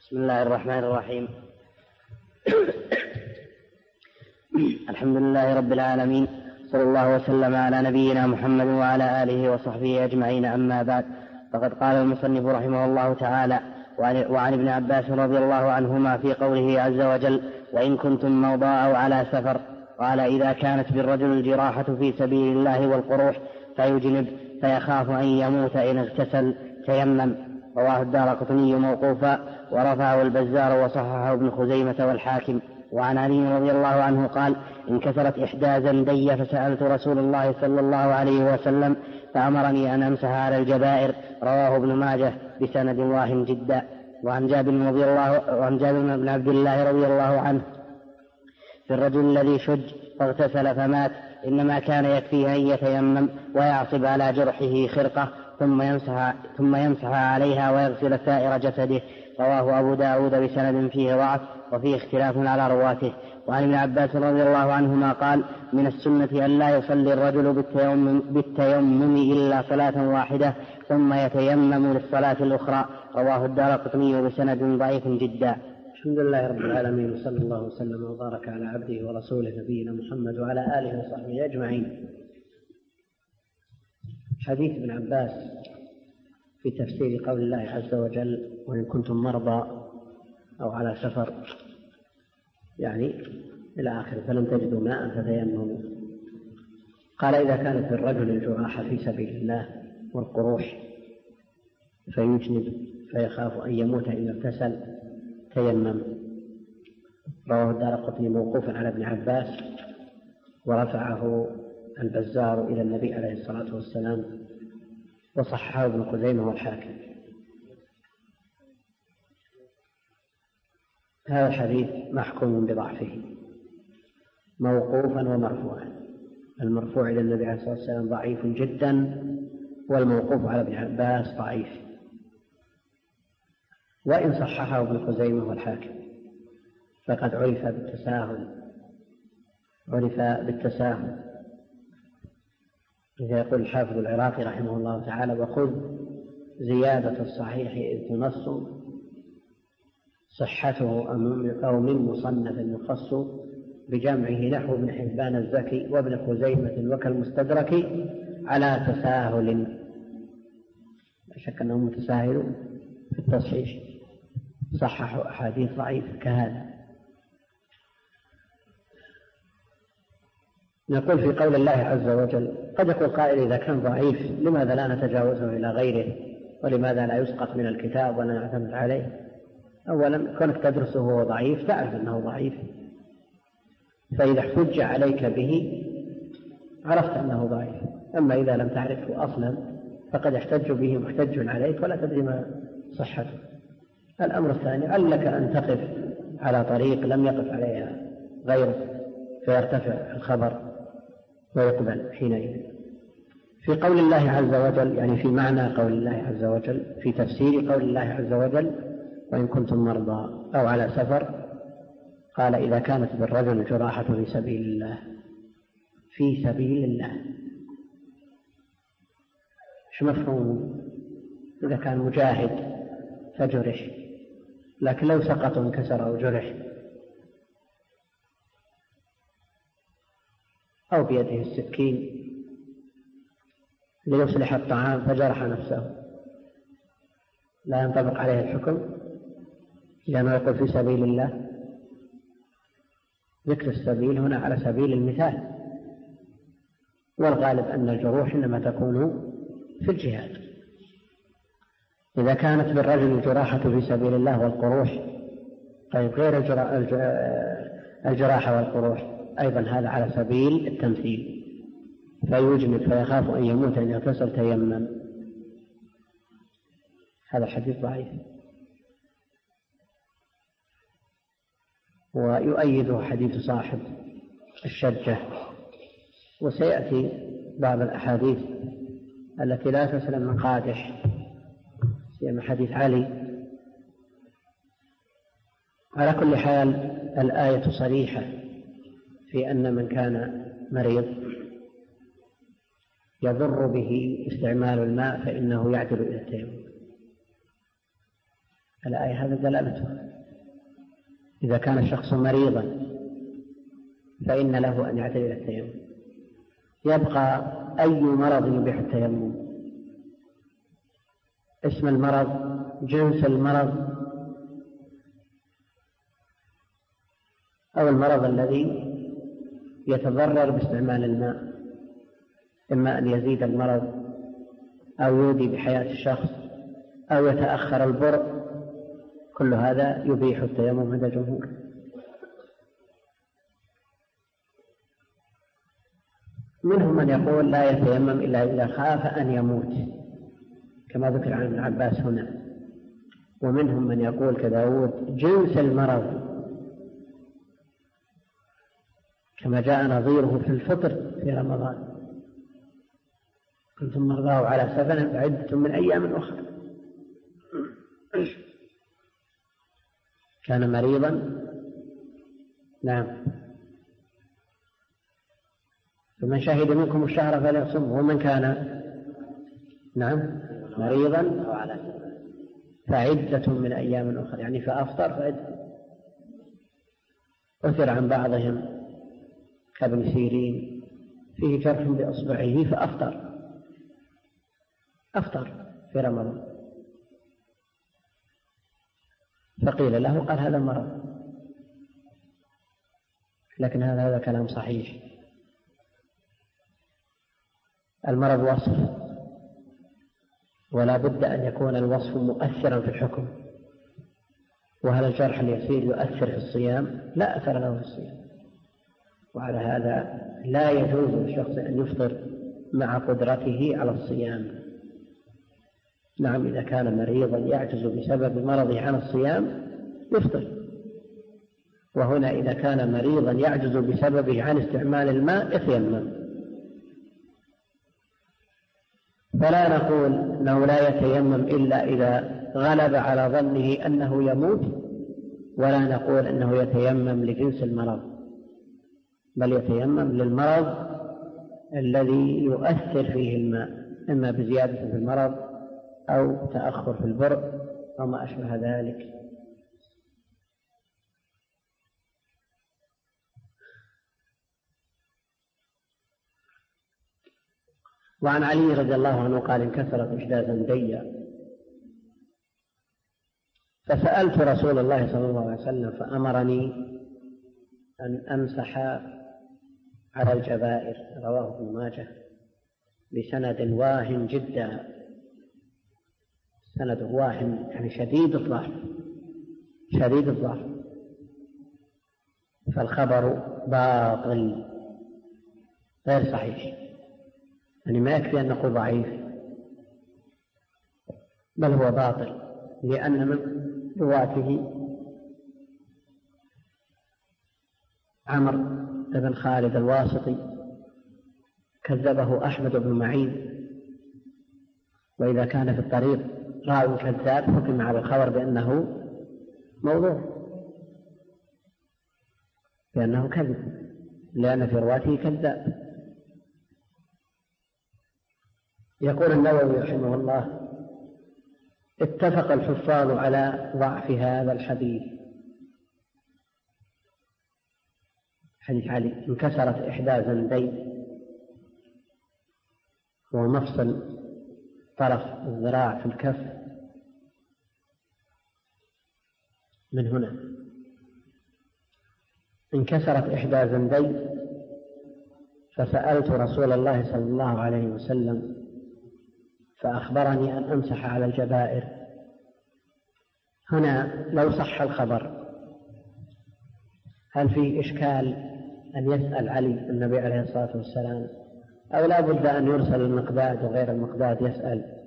بسم الله الرحمن الرحيم. الحمد لله رب العالمين، صلى الله وسلم على نبينا محمد وعلى آله وصحبه أجمعين، أما بعد. فقد قال المصنف رحمه الله تعالى: وعن ابن عباس رضي الله عنهما في قوله عز وجل: وإن كنتم موضى أو على سفر، قال: إذا كانت بالرجل الجراحة في سبيل الله والقروح فيجنب فيخاف أن يموت إن اغتسل تيمم. رواه الدارقطني موقوفا، ورفعه البزار وصححه ابن خزيمة والحاكم. وعن علي رضي الله عنه قال: انكسرت إحدى زندي فسألت رسول الله صلى الله عليه وسلم فأمرني أن أمسح على الجبائر. رواه ابن ماجه بسند واهن جدا. وعن جابر بن عبد الله رضي الله عنه في الرجل الذي شج فاغتسل فمات، إنما كان يكفيه أن يتيمم ويعصب على جرحه خرقة ثم يمسح عليها ويغسل سائر جسده. رواه أبو داود بسند فيه ضعف وفيه اختلاف على رواته. وعن ابن عباس رضي الله عنهما قال: من السنة أن لا يصلي الرجل بالتيمم إلا صلاة واحدة ثم يتيمم للصلاة الأخرى. رواه الدارقطني بسند ضعيف جدا. الحمد لله رب العالمين، وصلى الله وسلم وبارك على عبده ورسوله نبينا محمد وعلى آله وصحبه أجمعين. حديث ابن عباس في تفسير قول الله عز وجل: وإن كنتم مرضى أو على سفر، يعني إلى آخر: فلم تجدوا ماء فتيمموا. قال: إذا كانت بالرجل الجراحة في سبيل الله والقروح فيجنب فيخاف أن يموت إن اغتسل تيمم. رواه الدارقطني موقوفا على ابن عباس، ورفعه البزار إلى النبي عليه الصلاة والسلام، وصححه ابن خزيمة والحاكم. هذا الحديث محكوم بضعفه موقوفا ومرفوعا. المرفوع إلى النبي عليه الصلاة والسلام ضعيف جدا، والموقوف على ابن عباس ضعيف، وإن صححه ابن خزيمة والحاكم فقد عرف بالتساهل. إذا يقول الحافظ العراقي رحمه الله تعالى: وخذ زيادة الصحيح إذ تنص صحته أو من مصنف يخص بجمعه نحو ابن حبان الزكي وابن خزيمة وكالمستدرك على تساهل. لا شك أنهم متساهلون في التصحيح، صححوا أحاديث ضعيفة كهذا. نقول في قول الله عز وجل: قد يقول قائل: إذا كان ضعيف لماذا لا نتجاوزه إلى غيره، ولماذا لا يسقط من الكتاب ولا نعتمد عليه؟ أولا، كونك تدرسه وهو ضعيف تعرف أنه ضعيف، فإذا احتج عليك به عرفت أنه ضعيف. أما إذا لم تعرفه أصلا فقد يحتج به محتج عليك ولا تدري ما صحته. الأمر الثاني: علك أن تقف على طريق لم يقف عليها غيره فيرتفع الخبر ويقبل حينئذ. في قول الله عز وجل، يعني في معنى قول الله عز وجل، في تفسير قول الله عز وجل: وإن كنتم مرضى أو على سفر، قال: إذا كانت بالرجل الجراحة في سبيل الله. في سبيل الله شو مفهوم؟ إذا كان مجاهد فجرح، لكن لو سقط وانكسر أو جرح أو بيده السكين ليصلح الطعام فجرح نفسه، لا ينطبق عليه الحكم، لأنه يقول في سبيل الله. ذكر السبيل هنا على سبيل المثال، والغالب أن الجروح إنما تكون في الجهاد. إذا كانت بالرجل الجراحة في سبيل الله والقروح، طيب غير الجراحة والقروح أيضا هذا على سبيل التمثيل. فيجنب فيخاف أن يموت إن اغتسل تيمم. هذا الحديث ضعيف، ويؤيده حديث صاحب الشجة، وسيأتي بعض الأحاديث التي لا تسلم من قادح، سيما حديث علي. على كل حال الآية صريحة في أن من كان مريض يضر به استعمال الماء فإنه يعدل إلى التيمم. الآية هذا دلالته. إذا كان الشخص مريضا فإن له أن يعتزل التيمم. يبقى أي مرض يبيح التيمم؟ اسم المرض، جنس المرض، أو المرض الذي يتضرر باستعمال الماء، إما أن يزيد المرض أو يودي بحياة الشخص أو يتأخر البرء، كل هذا يبيح التيمم عند الجمهور. منهم من يقول لا يتيمم إلا إذا خاف أن يموت كما ذكر عن ابن عباس هنا، ومنهم من يقول كداود جنس المرض كما جاء نظيره في الفطر في رمضان: كنتم مرضى على سفر فعدة من أيام أخرى. كان مريضا، نعم، فمن شهد منكم الشهر فليصمه، ومن كان نعم مريضا فعدة من أيام أخرى، يعني فأفطر فعدة. أثر عن بعضهم كابن سيرين فيه جرح بإصبعه فأفطر في رمضان، فقيل له قال هذا مرض، لكن هذا كلام صحيح. المرض وصف، ولا بد أن يكون الوصف مؤثرا في الحكم. وهل الجرح اليسير يؤثر في الصيام؟ لا أثر له في الصيام، وعلى هذا لا يجوز للشخص أن يفطر مع قدرته على الصيام. نعم، إذا كان مريضا يعجز بسبب مرضه عن الصيام يفطر، وهنا إذا كان مريضا يعجز بسببه عن استعمال الماء يتيمم. فلا نقول أنه لا يتيمم إلا إذا غلب على ظنه أنه يموت، ولا نقول أنه يتيمم لجنس المرض، بل يتيمم للمرض الذي يؤثر فيه الماء، إما بزيادة في المرض أو تأخر في البرء أو ما أشبه ذلك. وعن علي رضي الله عنه قال: انكسرت إحدى زندي فسألت رسول الله صلى الله عليه وسلم فأمرني أن أمسح على الجبائر. رواه ابن ماجه بسند واهن جدا، سند واهن يعني شديد الضعف، فالخبر باطل غير صحيح، يعني ما يكفي أن نقول ضعيف، بل هو باطل، لأن من رواته عمرو بن خالد الواسطي كذبه أحمد بن معين، وإذا كان في الطريق راوي كذاب حكم على الخبر بأنه موضوع، بأنه كذب، لأن في رواته كذاب. يقول النووي رحمه الله: اتفق الحفاظ على ضعف هذا الحديث، حديث علي: انكسرت إحدى زندي، ومفصل طرف الذراع في الكف من هنا، انكسرت إحدى زندي فسألت رسول الله صلى الله عليه وسلم فأخبرني أن أمسح على الجبائر. هنا لو صح الخبر هل فيه إشكال أن يسأل علي النبي عليه الصلاة والسلام، أو لا بد أن يرسل المقداد وغير المقداد يسأل؟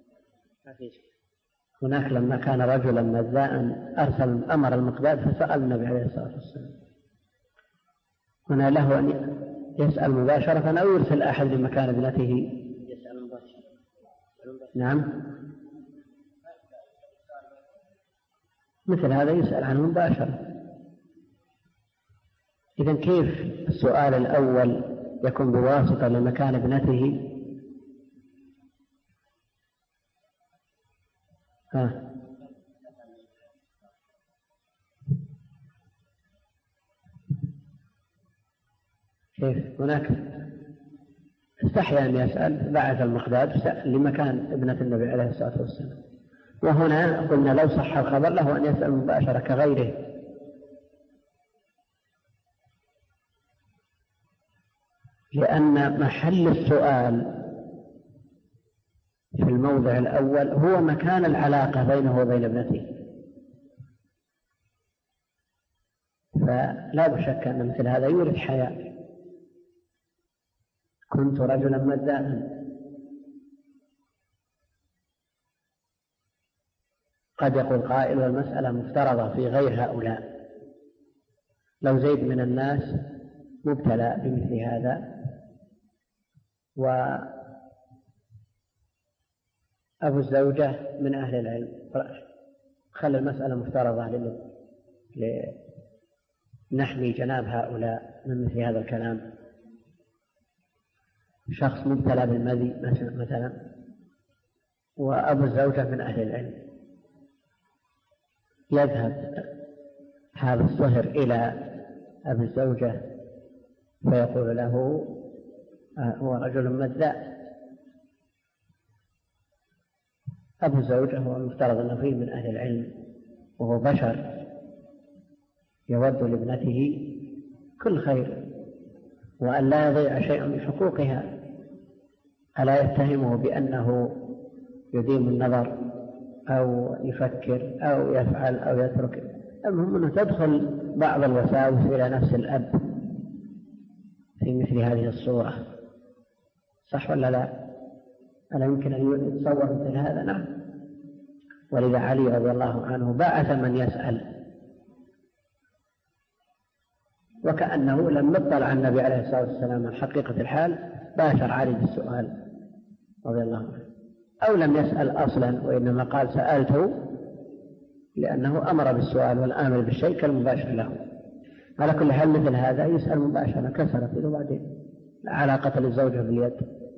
هناك لما كان رجلا مذاء أمر المقداد فسأل النبي عليه الصلاة والسلام. هنا له أن يسأل مباشرة أو يرسل أحد لمكان ابنته. نعم، مثل هذا يسأل عنه مباشرة. إذن كيف السؤال الأول يكون بواسطة لمكان ابنته؟ كيف؟ هناك استحيا أن يسأل، بعث المقداد لمكان ابنة النبي عليه الصلاة والسلام. وهنا قلنا لو صح الخبر له أن يسأل مباشرة كغيره، لأن محل السؤال في الموضع الأول هو مكان العلاقة بينه وبين ابنته، فلا شك أن مثل هذا يورث حياء. كنت رجلا مداء. قد يقول قائل والمسألة مفترضة في غير هؤلاء، لو زيد من الناس مبتلى بمثل هذا وأبو الزوجة من أهل العلم، خلى المسألة مفترضة لنحمي جناب هؤلاء من مثل هذا الكلام. شخص مبتلى بالمذي مثلا وأبو الزوجة من أهل العلم، يذهب هذا الصهر إلى أبي الزوجة فيقول له هو رجل مذاء. أبو الزوجة هو المفترض أنه فيه من أهل العلم وهو بشر يود لابنته كل خير وأن لا يضيع شيء من حقوقها، ألا يتهمه بأنه يديم النظر أو يفكر أو يفعل أو يترك. المهم أنه تدخل بعض الوساوس إلى نفس الأب في مثل هذه الصورة، صح ولا لا؟ ألا يمكن أن يتصور مثل هذا؟ نعم. ولذا علي رضي الله عنه بعث من يسأل، وكأنه لم يطلع النبي عليه الصلاة والسلام عن حقيقة الحال باشر علي بالسؤال رضي الله عنه، أو لم يسأل أصلا وإنما قال سألته لأنه أمر بالسؤال والآمر بالشيء كالمباشر له. على كل حال مثل هذا يسأل مباشرة كسرت وبعدين لا علاقة للزوجة باليد،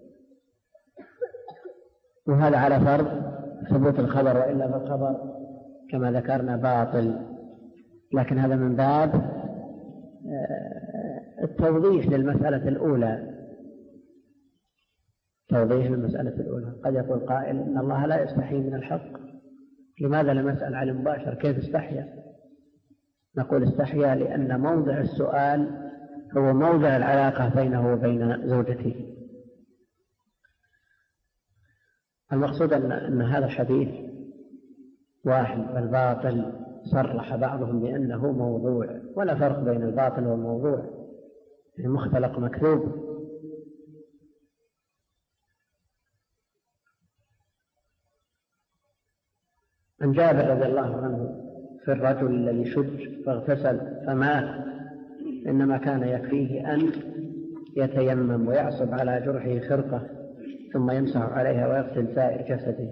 وهذا على فرض ثبوت الخبر، وإلا فالخبر كما ذكرنا باطل. لكن هذا من باب التوضيح للمسألة الأولى، توضيح للمسألة الأولى. قد يقول قائل إن الله لا يستحي من الحق، لماذا لم يسأل على المباشر؟ كيف استحيا؟ نقول استحيا لأن موضع السؤال هو موضع العلاقة بينه وبين زوجته. المقصود أن هذا الحديث واحد، والباطل صرح بعضهم بأنه موضوع، ولا فرق بين الباطل والموضوع، مختلق مكذوب. عن جابر رضي الله عنه في الرجل الذي شج فاغتسل فمات، إنما كان يكفيه أن يتيمم ويعصب على جرحه خرقة ثم يمسح عليها ويغسل سائر جسده.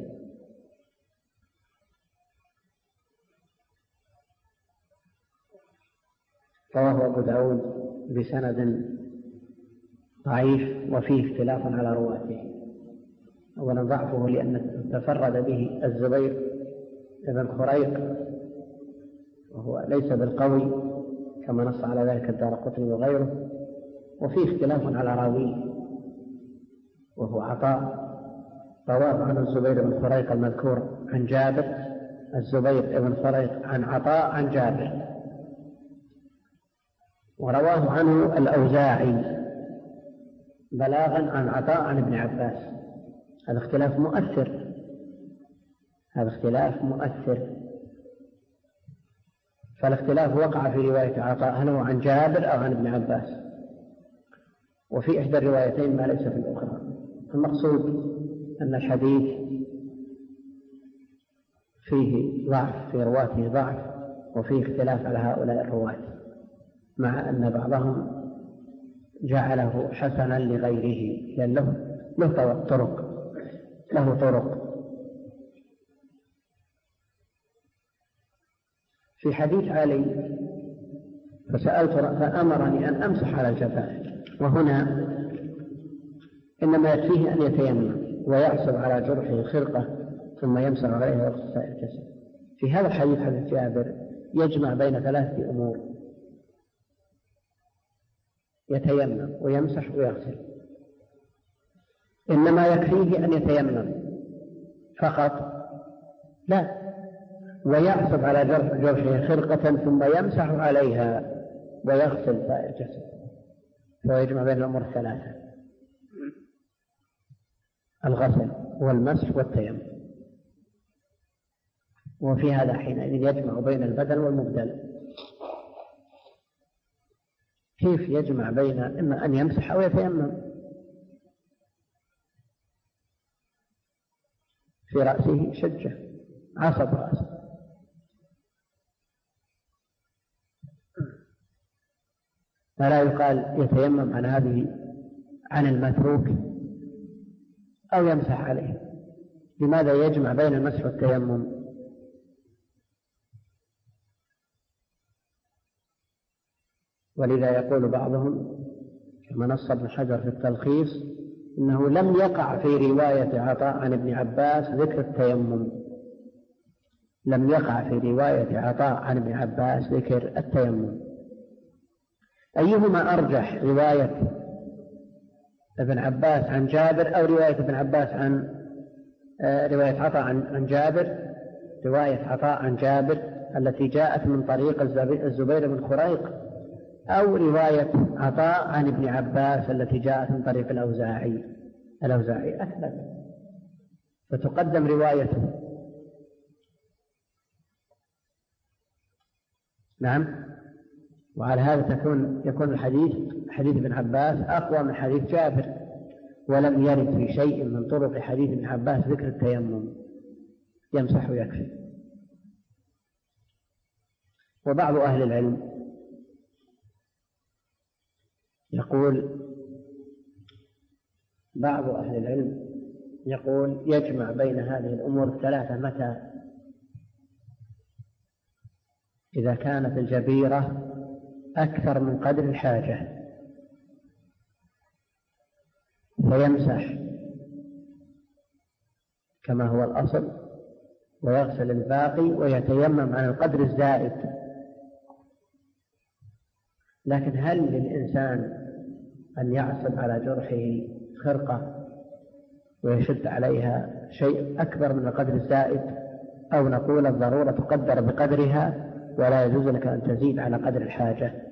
رواه أبو داود بسند ضعيف وفيه اختلاف على رواته. أولا ضعفه لأن تفرد به الزبير بن خريق وهو ليس بالقوي كما نص على ذلك الدارقطني وغيره، وفيه اختلاف على راويه وهو عطاء. رواه عن الزبير بن خريق المذكور عن جابر، الزبير بن خريق عن عطاء عن جابر، ورواه عنه الأوزاعي بلاغا عن عطاء عن ابن عباس. هذا اختلاف مؤثر، هذا اختلاف مؤثر. فالاختلاف وقع في رواية عطاء هل هو عن جابر أو عن ابن عباس، وفي إحدى الروايتين ما ليس في الأخرى. المقصود أن الحديث فيه ضعف، في رواته ضعف، وفيه اختلاف على هؤلاء الرواة، مع أن بعضهم جعله حسنا لغيره لأن له طرق. في حديث علي فسألت فأمرني أن أمسح على الجفاف، وهنا إنما يكفيه أن يتيمم ويعصب على جرحه خرقة ثم يمسح عليها ويغسل سائر الجسد. في هذا الحديث حديث جابر يجمع بين ثلاثة أمور: يتيمم ويمسح ويغسل، إنما يكفيه أن يتيمم فقط؟ لا، ويعصب على جرحه خرقة ثم يمسح عليها ويغسل سائر جسده، فيجمع بين الأمور الثلاثة: الغسل والمسح والتيمم. وفي هذا حينئذ يجمع بين البدل والمبدل. كيف يجمع بين إما أن يمسح أو يتيمم؟ في رأسه شجة، عصب رأسه، فلا يقال يتيمم عن هذه عن المتروك أو يمسح عليه. لماذا يجمع بين المسح والتيمم؟ ولذا يقول بعضهم كما نص ابن حجر في التلخيص إنه لم يقع في رواية عطاء عن ابن عباس ذكر التيمم، لم يقع في رواية عطاء عن ابن عباس ذكر التيمم. أيهما أرجح، رواية ابن عباس عن جابر أو رواية ابن عباس عن رواية عطاء عن جابر؟ رواية عطاء عن جابر التي جاءت من طريق الزبير بن خريق، أو رواية عطاء عن ابن عباس التي جاءت من طريق الأوزاعي أثبت، فتقدم روايته. نعم، وعلى هذا يكون حديث ابن عباس أقوى من حديث جابر، ولم يرد في شيء من طرق حديث ابن عباس ذكر التيمم، يمسح ويكفي. وبعض أهل العلم يقول يجمع بين هذه الأمور الثلاثة متى؟ إذا كانت الجبيرة أكثر من قدر الحاجة فيمسح كما هو الأصل ويغسل الباقي ويتيمم عن القدر الزائد. لكن هل للإنسان أن يعصب على جرحه خرقة ويشد عليها شيء أكبر من القدر الزائد، أو نقول الضرورة تقدر بقدرها ولا يجوز لك أن تزيد على قدر الحاجة؟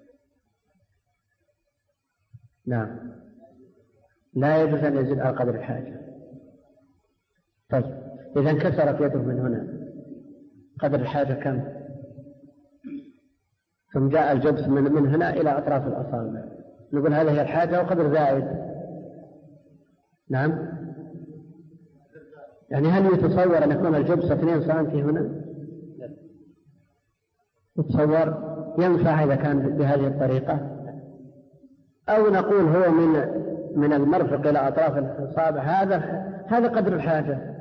نعم، لا يجوز أن يزيد على قدر الحاجة. طيب إذا انكسرت يده من هنا، قدر الحاجة كم؟ ثم جاء الجبس من هنا إلى أطراف الأصابع، نقول هذه هي الحاجة وقدر زائد. نعم، يعني هل يتصور أن يكون الجبس 2 سنتي هنا؟ يتصور ينفع إذا كان بهذه الطريقة؟ أو نقول هو من المرفق إلى أطراف الأصابع، هذا قدر الحاجة.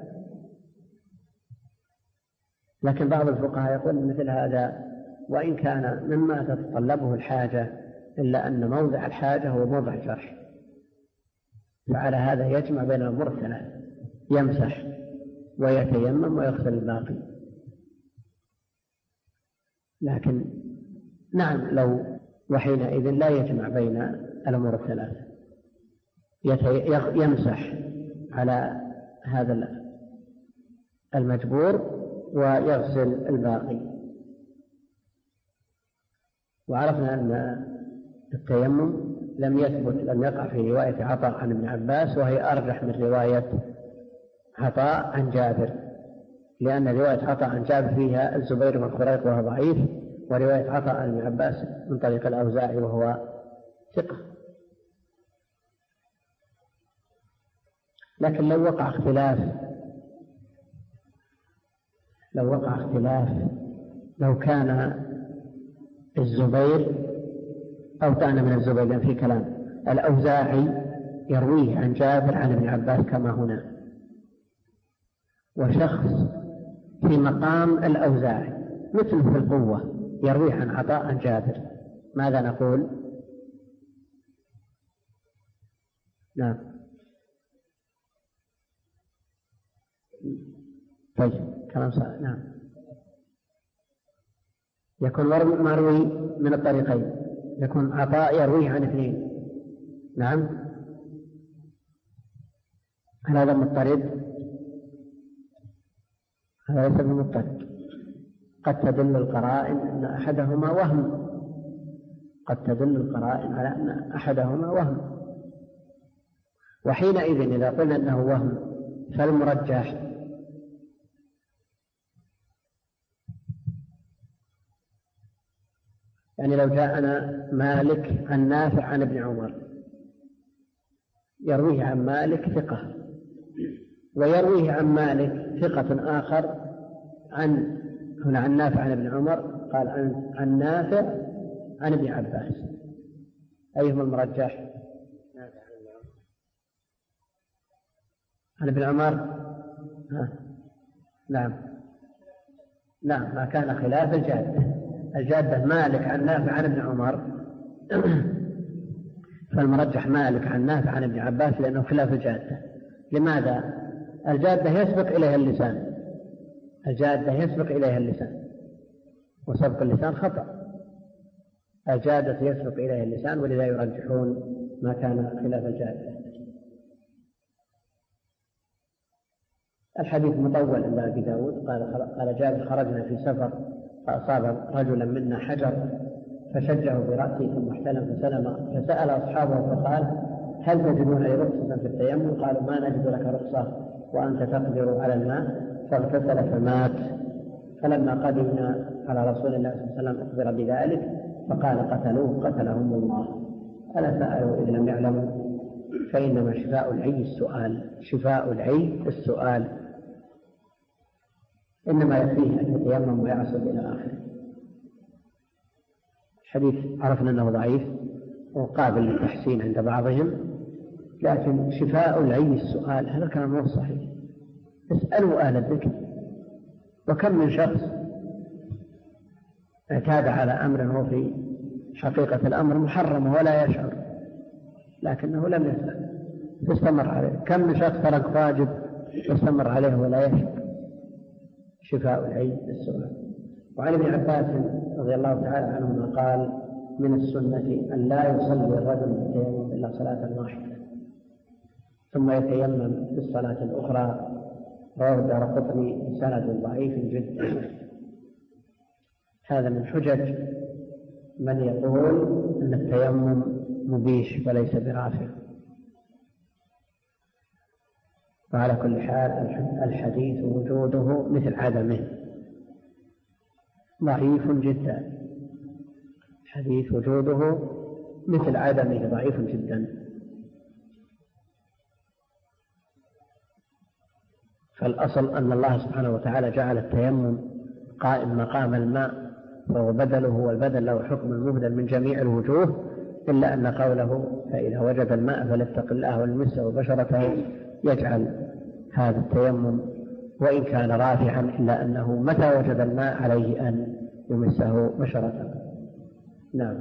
لكن بعض الفقهاء يقول مثل هذا وإن كان مما تتطلبه الحاجة إلا أن موضع الحاجة هو موضع الجرح، فعلى هذا يجمع بين الأمور الثلاث: يمسح ويتيمم ويغسل الباقي. لكن نعم، لو وحينئذ لا يجمع بين الأمور الثلاث، يمسح على هذا المجبور ويغسل الباقي. وعرفنا أن التيمم لم يقع في رواية عطاء عن ابن عباس، وهي أرجح من رواية عطاء عن جابر، لأن رواية عطاء عن جابر فيها الزبير بن خريق وهو ضعيف، ورواية عطاء عن ابن عباس من طريق الأوزاعي وهو ثقة. لكن لو وقع اختلاف لو كان الزبير أو كان من الزبير، لأن في كلام الأوزاعي يرويه عن جابر عن ابن عباس كما هنا، وشخص في مقام الأوزاعي مثله في القوة يرويه عن عطاء عن جابر، ماذا نقول؟ نعم، طيب كلام صحيح. نعم، يكون مروي من الطريقين. يكون عطاء يرويه عن اثنين. نعم. هل هذا مضطرد؟ هذا ليس بمضطرد. قد تدل القرائن أن أحدهما وهم، قد تدل القرائن على أن أحدهما وهم، وحينئذ إذا قلنا أنه وهم فالمرجح يعني لو جاءنا مالك عن نافع عن ابن عمر يرويه عن مالك ثقة، ويرويه عن مالك ثقة آخر عن نافع عن ابن عمر، قال عن نافع عن ابن عباس، أيهما المرجح؟ عن ابن عمر. نعم ما كان خلاف الجادة مالك عن نافع عن ابن عمر فالمرجح مالك عن نافع عن ابن عباس لأنه خلاف الجادة. لماذا؟ الجادة يسبق إليها اللسان، الجادة يسبق إليها اللسان، وسبق اللسان خطأ. الجادة يسبق إليها اللسان، ولذا يرجحون ما كان خلاف الجادة. الحديث مطول عند أبي داود. قال جابر خرجنا في سفر فأصاب رجلا منا حجر فشجعه برأسه ثم احتلم فسأل أصحابه فقال هل تجدون لي رخصة في التيمم؟ قالوا ما نجد لك رخصة وأنت تقدر على الماء، فاغتسل فمات. فلما قدمنا على رسول الله صلى الله عليه وسلم أخبر بذلك فقال قتلهم الله. ألا سألوا إذ لم يعلموا؟ فإنما شفاء العي السؤال، شفاء العي السؤال، إنما يكفيه أن يتيمم ويعصب إلى آخره. الحديث عرفنا أنه ضعيف وقابل للتحسين عند بعضهم، لكن شفاء العي السؤال هذا كلام مو صحيح. اسألوا أهل الذكر. وكم من شخص اعتاد على أمر هو في حقيقة الأمر محرم ولا يشعر، لكنه لم يسأل يستمر عليه. كم من شخص ترك واجب يستمر عليه ولا يشعر. شفاء العي السؤال. وعن ابن عباس رضي الله تعالى عنهما قال من السنة أن لا يصلي الرجل بالتيمم إلا صلاة واحدة ثم يتيمم في الصلاة الأخرى. رواه الدارقطني بسند ضعيف جدا. هذا من حجج من يقول أن التيمم مبيح وليس برافع. وعلى كل حال الحديث وجوده مثل عدمه ضعيف جدا. الحديث وجوده مثل عدمه ضعيف جدا. فالأصل أن الله سبحانه وتعالى جعل التيمم قائم مقام الماء، فهو بدله، والبدل له حكم المبدل من جميع الوجوه، إلا أن قوله فإذا وجد الماء فليتق الله وليمسه بشرته يجعل هذا التيمم وإن كان رافعا، إلا أنه متى وجد الماء عليه أن يمسه بشرته. نعم.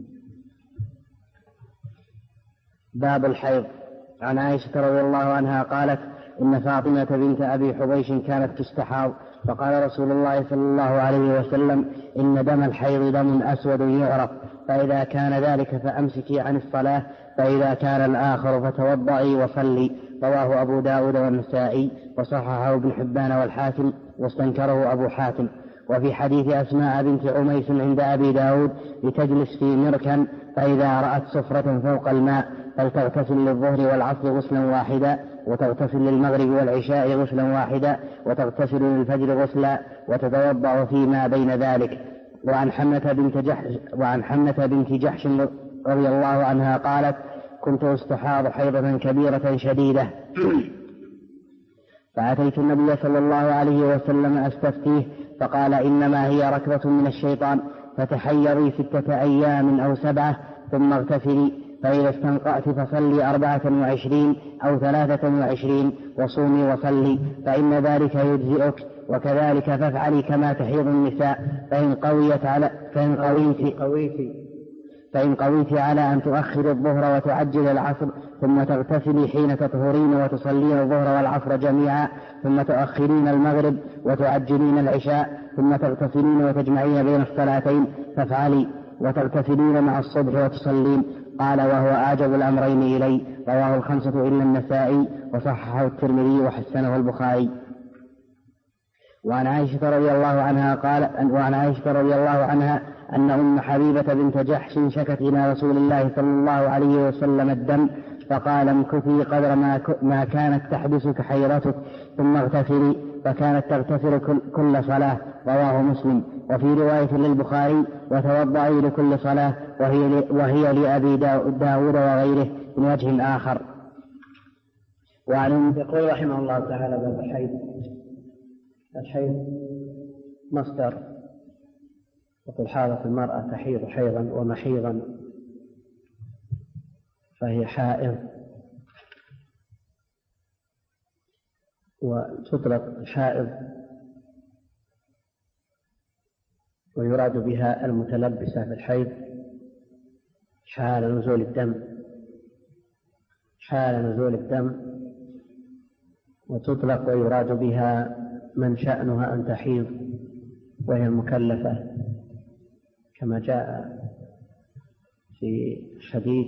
باب الحيض. عن عائشة رضي الله عنها قالت إن فاطمة بنت أبي حبيش كانت تستحاض، فقال رسول الله صلى الله عليه وسلم إن دم الحيض دم أسود يعرف، فإذا كان ذلك فأمسكي عن الصلاة، فإذا كان الآخر فتوضئي وصلي. رواه أبو داود والنسائي وصححه ابن حبان والحاكم واستنكره أبو حاتم. وفي حديث أسماء بنت عميس عند أبي داود لتجلس في مركا فإذا رأت صفرة فوق الماء فلتغتسل للظهر والعصر غسلا واحدا، وتغتسل للمغرب والعشاء غسلا واحدا، وتغتسل للفجر غسلا، وتتوضأ فيما بين ذلك. وعن حمنة بنت جحش رضي الله عنها قالت كنت استحاض حيضة كبيرة شديدة فأتيت النبي صلى الله عليه وسلم أستفتيه فقال إنما هي ركضة من الشيطان، فتحيري 6 أيام أو 7 ثم اغتسلي، فإذا استنقعت فصلي 24 أو 23 وصومي وصلي، فإن ذلك يجزئك، وكذلك فافعلي كما تحيض النساء، فإن قويت على أن تؤخر الظهر وتعجل العصر ثم تغتسلي حين تطهرين وتصلين الظهر والعصر جميعا، ثم تؤخرين المغرب وتعجلين العشاء ثم تغتسلين وتجمعين بين الصلاتين، فافعلي. وتغتسلين مع الصبح وتصلين. قال: وهو أعجب الأمرين إلي. رواه الخمسة إلا النسائي، وصححه الترمذي وحسنه البخاري. وعن عائشة رضي الله عنها أن أم حبيبة بنت جحش شكت إلى رسول الله صلى الله عليه وسلم الدم، فقال: امكثي قدر ما كانت تحبسك حيرتك ثم اغتسلي، فكانت تغتسل كل صلاة. رواه مسلم. وفي رواية للبخاري: وتوضعي لكل صلاة، وهي لأبي داود وغيره من وجه آخر. وعن يقول رحمه الله تعالى: باب الحيض مصدر، يقول: حاضت المرأة تحيض حيضا ومحيضا، فهي حائض. وتطلق الحائض ويراد بها المتلبسة بالحيض حال نزول الدم، وتطلق ويراد بها من شأنها أن تحيض وهي المكلفة، كما جاء في الحديث: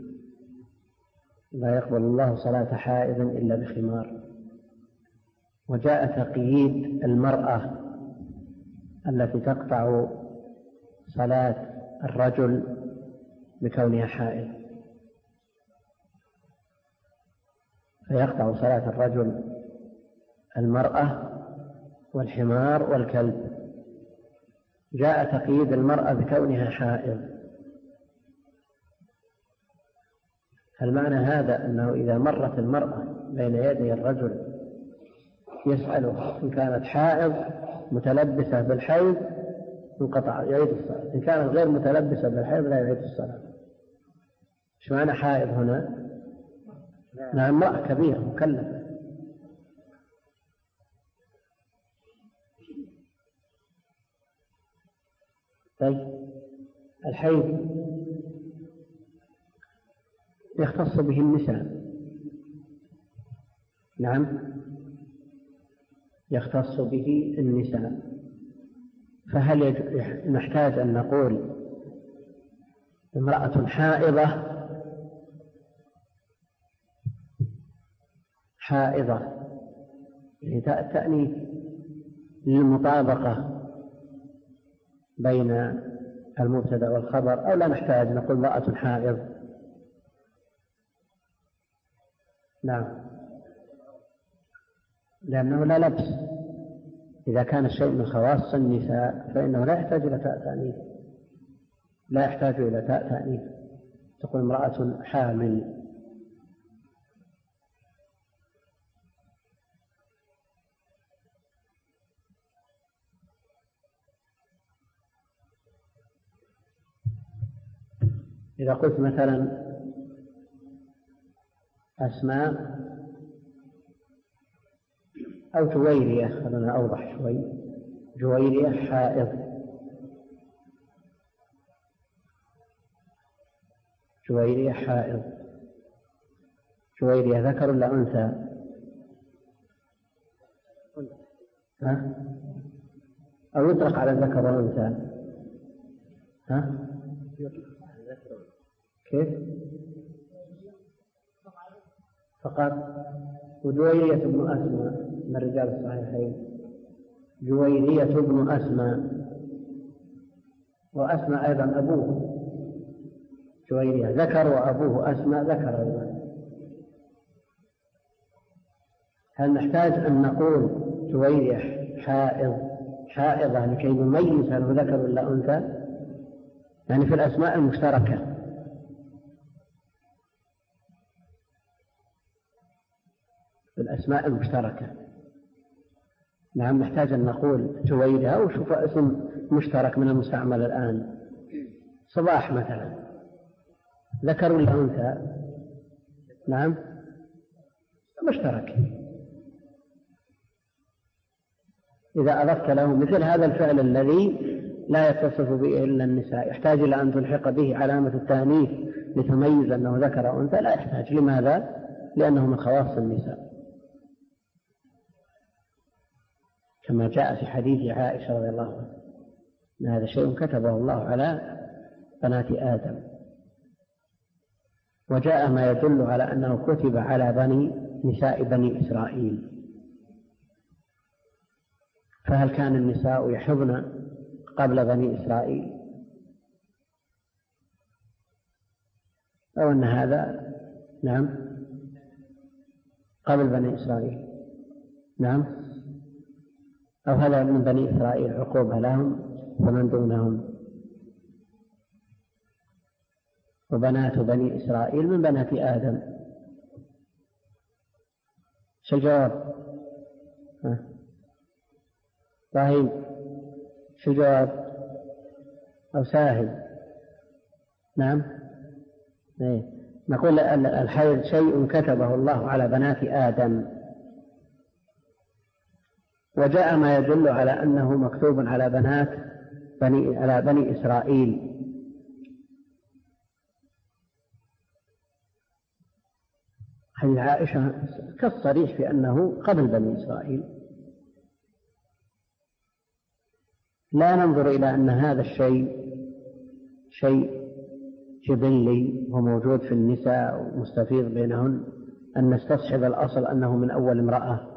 لا يقبل الله صلاة حائض إلا بخمار. وجاء تقييد المرأة التي تقطع صلاة الرجل بكونها حائض، فيقطع صلاة الرجل المرأة والحمار والكلب. جاء تقييد المرأة بكونها حائض. هل معنى هذا أنه إذا مرت المرأة بين يدي الرجل يسأله إن كانت حائض متلبسة بالحيض انقطع يعيد الصلاة، إن كانت غير متلبسة بالحيض لا يعيد الصلاة؟ إيش معنى حائض هنا؟ نعم، امرأة كبيرة مكلفة. طيب، الحيض يختص به النساء. نعم، يختص به النساء. فهل نحتاج أن نقول امرأة حائضة يعني تأنيث للمطابقة بين المبتدأ والخبر، أو لا نحتاج نقول امرأة حائض؟ نعم، لأنه لا لبس. إذا كان الشيء من خواص النساء فإنه لا يحتاج إلى تاء تأنيث. تقول امرأة حامل. إذا قلت مثلا أسماء أو جويرية، خلنا أوضح شوي، جويرية حائض، جويرية ذكر ولا أنثى؟ أو يطلق على الذكر والأنثى؟ كيف؟ فقط. وجويرية بن أسماء من الرجال الصحيحين، جويرية بن أسماء، وأسماء أيضا أبوه جويرية ذكر، وأبوه أسماء ذكر أيضا. هل نحتاج أن نقول جويرية حائضة لكي نميز هل هو ذكر ولا أنثى؟ يعني في الأسماء المشتركة. نعم، نحتاج أن نقول جويرية، أو شوف اسم مشترك من المستعمل الآن، صباح مثلا، ذكر ولا أنثى؟ نعم، مشترك. إذا أضفت له مثل هذا الفعل الذي لا يتصف به إلا النساء، يحتاج إلى أن تلحق به علامة التأنيث لتميز أنه ذكر أو أنثى؟ لا يحتاج. لماذا؟ لأنه من خواص النساء، كما جاء في حديث عائشة رضي الله عنها أن هذا شيء كتبه الله على بنات آدم، وجاء ما يدل على أنه كتب على نساء بني إسرائيل. فهل كان النساء يحضن قبل بني إسرائيل، أو أن هذا نعم قبل بني إسرائيل، نعم، أو هذا من بني إسرائيل عقوبة لهم ومن دونهم، وبنات بني إسرائيل من بنات آدم. شو الجواب؟ فاهم؟ شو الجواب؟ أو ساهل؟ نعم. نقول الحيض شيء كتبه الله على بنات آدم، وجاء ما يدل على أنه مكتوب على بني إسرائيل. حديث عائشة كالصريح في أنه قبل بني إسرائيل. لا ننظر إلى أن هذا الشيء شيء جبلي وموجود في النساء ومستفيض بينهن، أن نستصحب الأصل أنه من أول امرأة،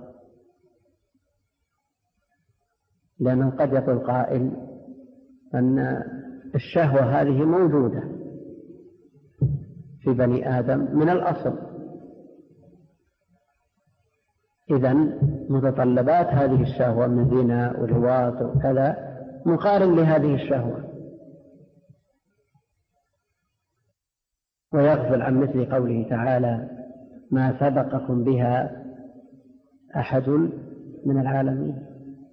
لأنه قد يقول قائل أن الشهوة هذه موجودة في بني آدم من الأصل، إذن متطلبات هذه الشهوة من زنا ولواط وكذا مقارن لهذه الشهوة، ويغفل عن مثل قوله تعالى: ما سبقكم بها أحد من العالمين.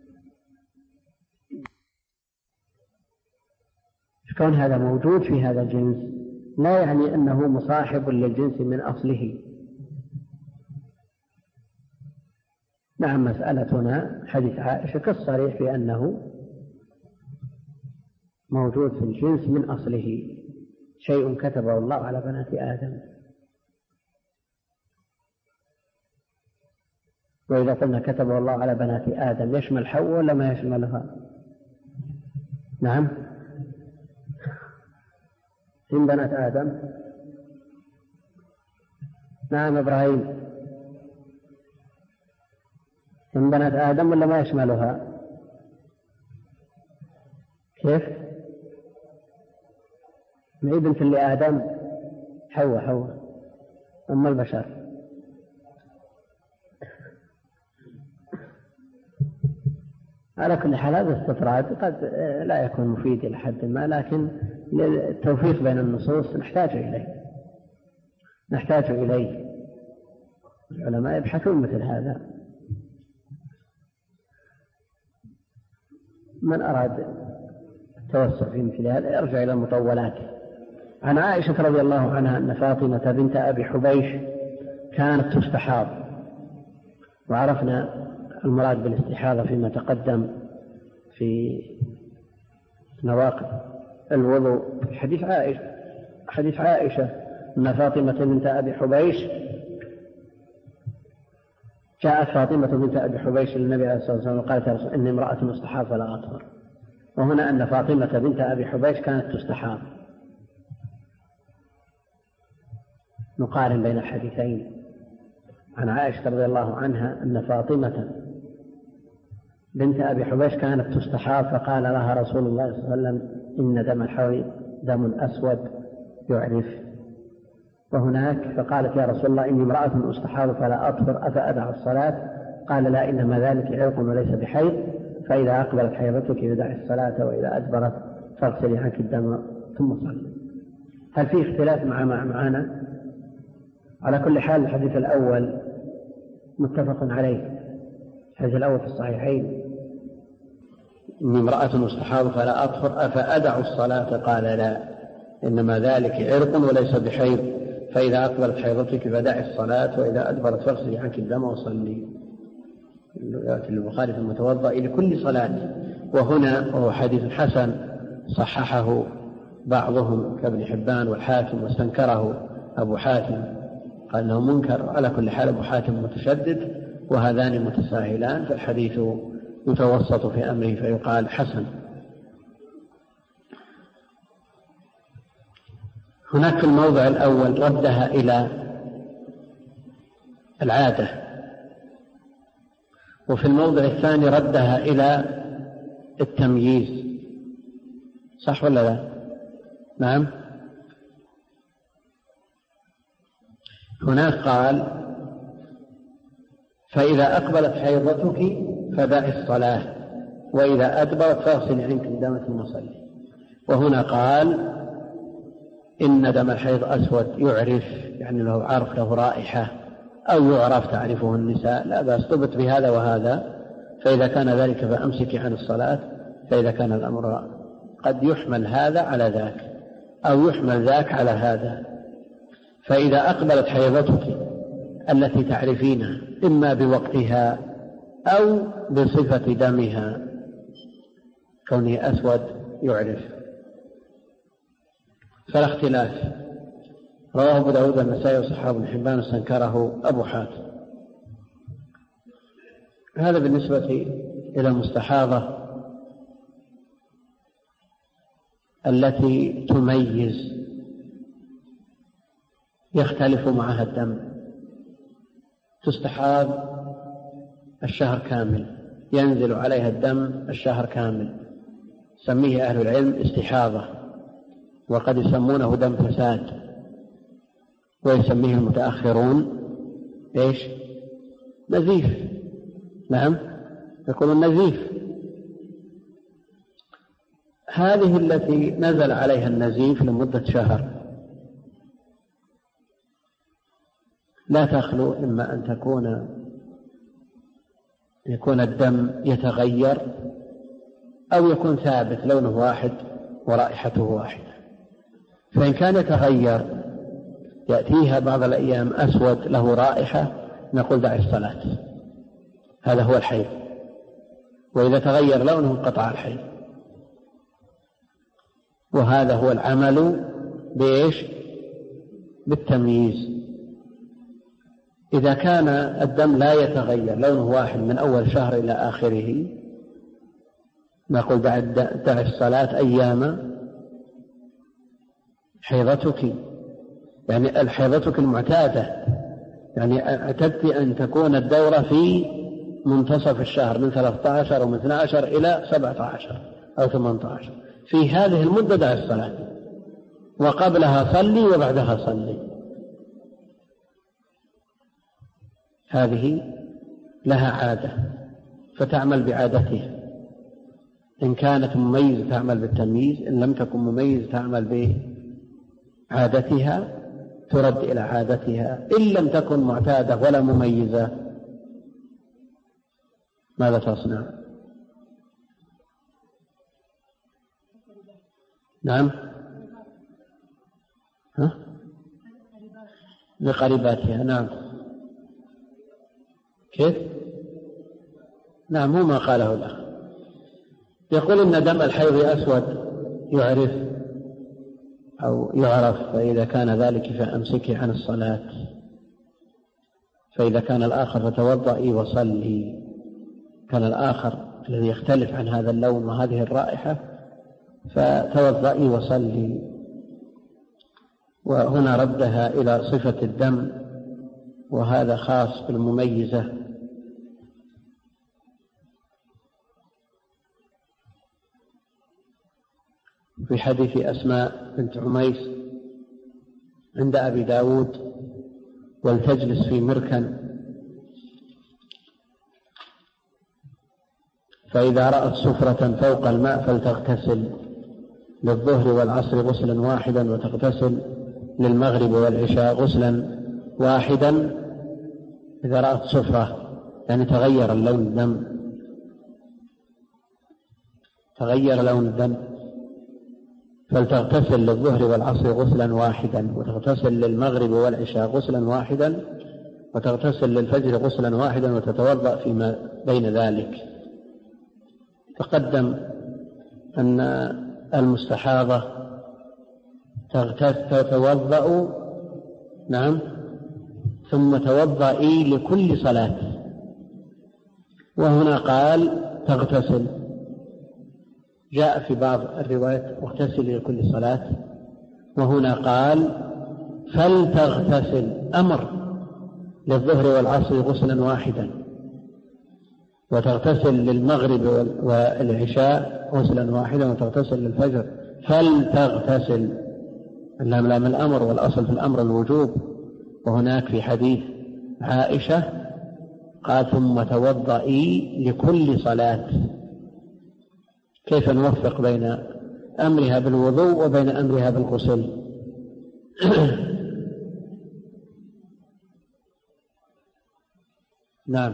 كون هذا موجود في هذا الجنس لا يعني أنه مصاحب للجنس من أصله. نعم، مسألتنا حديث عائشة كالصريح في أنه موجود في الجنس من أصله، شيء كتبه الله على بنات آدم. وإذا قلنا كتبه الله على بنات آدم يشمل حواء ولا ما يشملها؟ نعم، من بنات آدم. نعم إبراهيم، من بنات آدم ولا ما يشملها؟ كيف؟ معي بنت لآدم حواء أم البشر. على كل حال هذا استطراد قد لا يكون مفيد إلى حد ما، لكن للتوفيق بين النصوص نحتاج إليه. العلماء يبحثون مثل هذا. من أراد التوسع في مثل هذا يرجع إلى المطولات. عن عائشة رضي الله عنها أن فاطمة بنت أبي حبيش كانت تستحاض، وعرفنا المراد بالاستحاضة فيما تقدم في نواقض الوضوء. حديث عائشة أن فاطمة بنت أبي حبيش جاءت فاطمة بنت أبي حبيش للنبي عليه الصلاة والسلام وقالت: يا رسول إني امرأة مستحاض فلا أطهر. وهنا أن فاطمة بنت أبي حبيش كانت تستحاض. نقارن بين الحديثين. عن عائشة رضي الله عنها أن فاطمة بنت أبي حبيش كانت تستحاض، فقال لها رسول الله صلى الله عليه وسلم: إن دم الحيض دم أسود يعرف. وهناك فقالت: يا رسول الله إني امرأة أستحاض فلا أطهر أفأدع الصلاة؟ قال: لا، إنما ذلك عرق وليس بحيض، فإذا أقبلت حيضتك فدعي الصلاة، وإذا أدبرت فاغسلي عنك الدم ثم صلي. هل في اختلاف معنا؟ على كل حال الحديث الأول متفق عليه، الحديث الأول في الصحيحين: إني امرأة أستحاض فلا أطهر أفأدع الصلاة؟ قال: لا، إنما ذلك عرق وليس بحيض، فإذا أقبلت حيضتك فدعي الصلاة، وإذا أدبرت فاغسلي عنك الدم وصلي. يأتي البخاري ثم توضأ لكل صلاة. وهنا وهو حديث حسن صححه بعضهم كابن حبان والحاكم، واستنكره أبو حاتم، قال أنه منكر. على كل حال أبو حاتم متشدد وهذان متساهلان، فالحديث يتوسط في أمره فيقال حسن. هناك في الموضع الأول ردها إلى العادة، وفي الموضع الثاني ردها إلى التمييز، صح ولا لا؟ نعم. هناك قال فإذا أقبلت حيضتك فدعي الصلاة وإذا أدبرت فاغسلي عنك دم ثم صلي. وهنا قال إن دم الحيض أسود يعرف، يعني له عرف، له رائحة، أو يعرف تعرفه النساء، لا بأس، ضبط بهذا وهذا، فإذا كان ذلك فأمسكي عن الصلاة. فإذا كان الأمر قد يحمل هذا على ذاك أو يحمل ذاك على هذا. فإذا أقبلت حيضتك التي تعرفينها إما بوقتها أو بصفة دمها، كونه أسود يعرف، فلا اختلاف. رواه أبو داود والنسائي وصححه ابن حبان واستنكره أبو حاتم. هذا بالنسبة إلى المستحاضة التي تميز، يختلف معها الدم، تستحاض الشهر كامل، ينزل عليها الدم الشهر كامل، سميه أهل العلم استحاضة، وقد يسمونه دم فساد، ويسميه المتأخرون إيش؟ نزيف. نعم، يقول النزيف. هذه التي نزل عليها النزيف لمدة شهر لا تخلو إما أن يكون الدم يتغير أو يكون ثابت لونه واحد ورائحته واحدة. فإن كان يتغير يأتيها بعض الأيام أسود له رائحة، نقول دع الصلاة، هذا هو الحيض. وإذا تغير لونه انقطع الحيض. وهذا هو العمل بإيش؟ بالتمييز. إذا كان الدم لا يتغير لونه واحد من أول شهر إلى آخره، نقول دع الصلاة أيام حيضتك، يعني حيضتك المعتادة، يعني اعتدت أن تكون الدورة في منتصف الشهر من 13 أو من 12 إلى 17 أو 18، في هذه المدة دع الصلاة، وقبلها صلي وبعدها صلي. هذه لها عادة فتعمل بعادتها، إن كانت مميزة تعمل بالتمييز، إن لم تكن مميزة تعمل بعادتها، ترد إلى عادتها. إن لم تكن معتادة ولا مميزة ماذا تصنع؟ نعم، لقريباتها. نعم، كيف؟ نعم، هو ما قاله الأخ. يقول إن دم الحيض أسود يعرف أو يعرف، فإذا كان ذلك فأمسكي عن الصلاة، فإذا كان الآخر فتوضئي وصلي. كان الآخر الذي يختلف عن هذا اللون وهذه الرائحة فتوضئي وصلي. وهنا ردها إلى صفة الدم، وهذا خاص بالمميزة. في حديث أسماء بنت عميس عند أبي داود: ولتجلس في مركن، فإذا رأت صفرة فوق الماء فلتغتسل للظهر والعصر غسلا واحدا، وتغتسل للمغرب والعشاء غسلا واحدا. إذا رأت صفرة يعني تغير لون الدم، تغير لون الدم، فلتغتسل للظهر والعصر غسلا واحدا، وتغتسل للمغرب والعشاء غسلا واحدا، وتغتسل للفجر غسلا واحدا، وتتوضأ فيما بين ذلك. تقدم أن المستحاضة تتوضأ، نعم، ثم توضئي لكل صلاة. وهنا قال تغتسل، جاء في بعض الروايات اغتسلي لكل صلاة، وهنا قال فلتغتسل، أمر للظهر والعصر غسلا واحدا، وتغتسل للمغرب والعشاء غسلا واحدا، وتغتسل للفجر. فلتغتسل، اللام الأمر، والأصل في الأمر الوجوب. وهناك في حديث عائشة قال ثم توضئي لكل صلاة. كيف نوفق بين أمرها بالوضوء وبين أمرها بالغسل؟ نعم.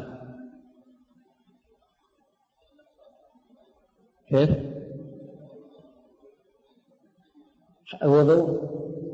كيف الوضوء؟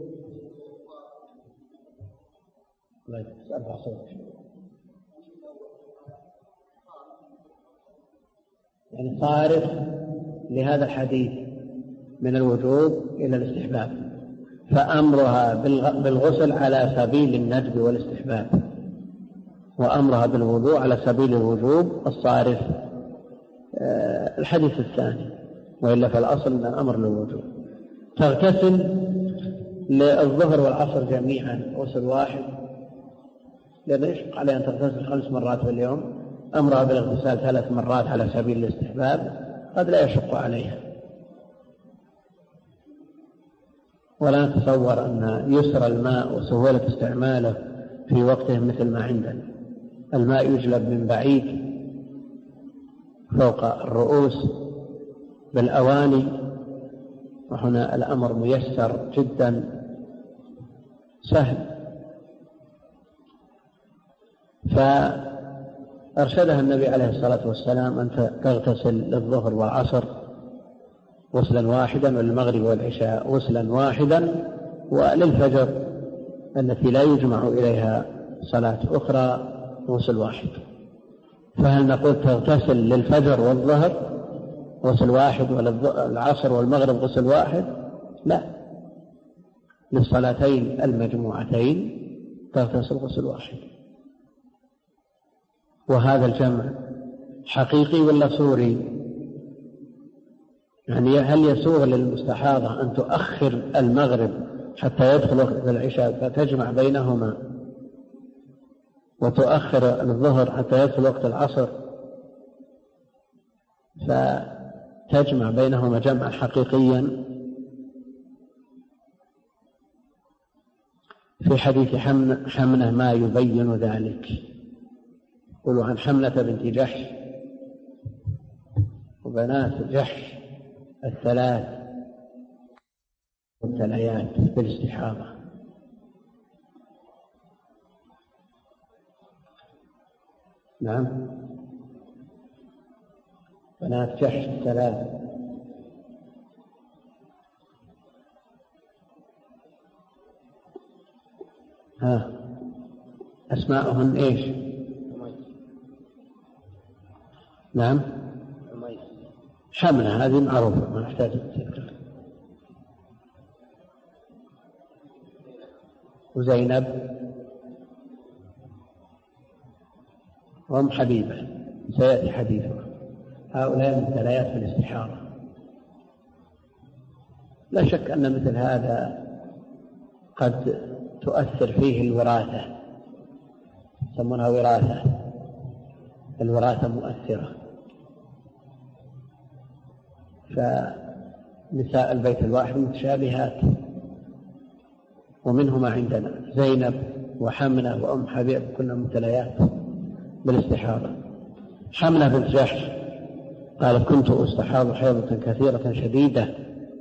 يعني صارف لهذا الحديث من الوجوب إلى الاستحباب، فأمرها بالغسل على سبيل الندب والاستحباب، وأمرها بالوضوء على سبيل الوجوب الصارف الحديث الثاني، وإلا فالأصل من الأمر للوجوب. تغتسل للظهر والعصر جميعا غسل واحد، لأنه يشق عليها أن تغتسل 5 مرات في اليوم. أمرها بالاغتسال 3 مرات على سبيل الاستحباب قد لا يشق عليها. ولا نتصور أن يسر الماء وسهولة استعماله في وقته مثل ما عندنا. الماء يجلب من بعيد فوق الرؤوس بالأواني، وهنا الأمر ميسر جدا سهل. فأرشدها النبي عليه الصلاة والسلام أن تغتسل للظهر والعصر غسلا واحدا، وللمغرب والعشاء غسلا واحدا، وللفجر التي لا يجمع إليها صلاة أخرى غسل واحد. فهل نقول تغتسل للفجر والظهر غسل واحد، وللعصر والمغرب غسل واحد؟ لا، للصلاتين المجموعتين تغتسل غسل واحد. وهذا الجمع حقيقي ولا صوري؟ يعني هل يسوغ للمستحاضة أن تؤخر المغرب حتى يدخل وقت العشاء فتجمع بينهما، وتؤخر الظهر حتى يدخل وقت العصر فتجمع بينهما جمعا حقيقيا؟ في حديث حمنة ما يبين ذلك. يقول عن حمنة بنت جحش وبنات جحش 3 مبتليات بالاستحاضة. نعم، بنات جحش 3. أسماءهن إيش؟ نعم، حملة هذه معروفة ما نحتاج تذكر. وزينب وأم حبيبة سيأتي حديثها. هؤلاء مبتليات بالاستحاضة. لا شك أن مثل هذا قد تؤثر فيه الوراثة، يسمونها وراثة، الوراثة مؤثرة. فنساء البيت الواحد متشابهات، ومنهما عندنا زينب وحمنة وأم حبيب كلها مبتليات بالاستحاضة. حمنة بنت جحش قالت كنت أستحاض حيضة كثيرة شديدة،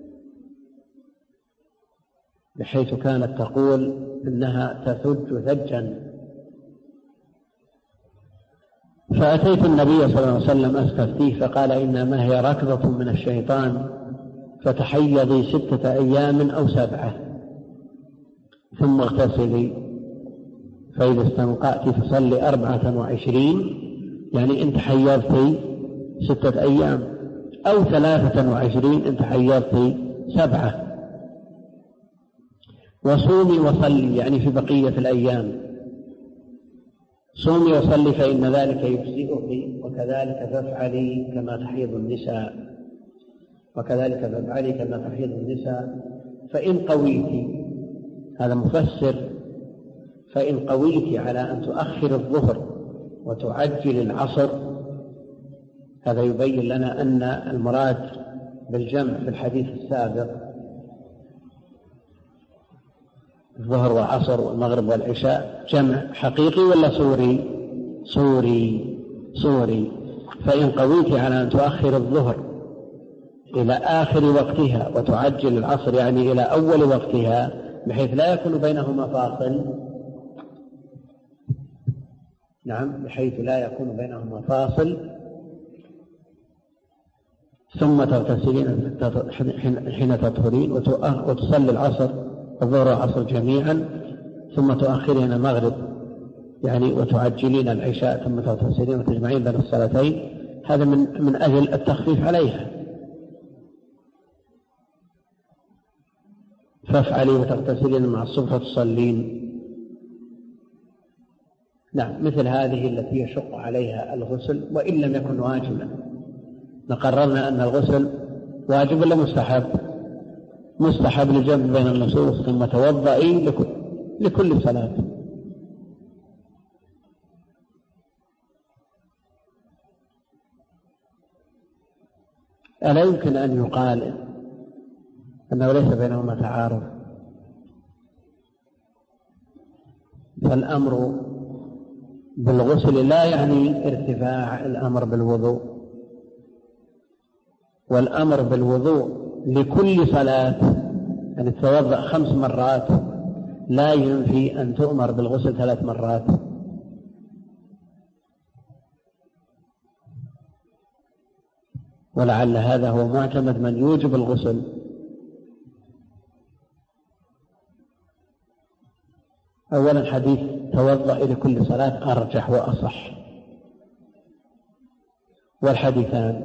بحيث كانت تقول إنها تثج ثجا. فأتيت النبي صلى الله عليه وسلم أستفتيه فقال إنما هي ركضة من الشيطان، فتحيضي 6 أيام أو 7 ثم اغتسلي، فإذا استنقأت فصلي 24، يعني أنت حيضتي 6 أيام، أو 23 أنت حيضتي 7، وصومي وصلي، يعني في بقية الأيام صومي وصلي فإن ذلك يجزئك، وكذلك تفعلي كما تحيض النساء، وكذلك تفعلي كما تحيض النساء. فإن قويت، هذا مفسر، فإن قويت على أن تؤخر الظهر وتعجل العصر، هذا يبين لنا أن المراد بالجمع في الحديث السابق الظهر والعصر والمغرب والعشاء جمع حقيقي ولا صوري. فإن قويت على أن تؤخر الظهر إلى آخر وقتها وتعجل العصر يعني إلى أول وقتها بحيث لا يكون بينهما فاصل، بحيث لا يكون بينهما فاصل، ثم تغتسلين حين تطهرين وتصلي العصر الظهر والعصر جميعا، ثم تؤخرين المغرب يعني وتعجلين العشاء، ثم تغتسلين وتجمعين بين الصلاتين، هذا من أجل التخفيف عليها. فافعلي وتغتسلين مع الصبح وتصلين. مثل هذه التي يشق عليها الغسل وإن لم يكن واجبا. نقررنا أن الغسل واجب ولا مستحب للجمع بين النصوص، ثم توضئي لكل صلاة. ألا يمكن أن يقال أنه ليس بينهما تعارض؟ فالأمر بالغسل لا يعني ارتفاع الأمر بالوضوء، والأمر بالوضوء لكل صلاة يعني تتوضأ 5 مرات لا ينفي أن تؤمر بالغسل 3 مرات. ولعل هذا هو معتمد من يوجب الغسل. أولا حديث توضأ لكل صلاة أرجح وأصح، والحديثان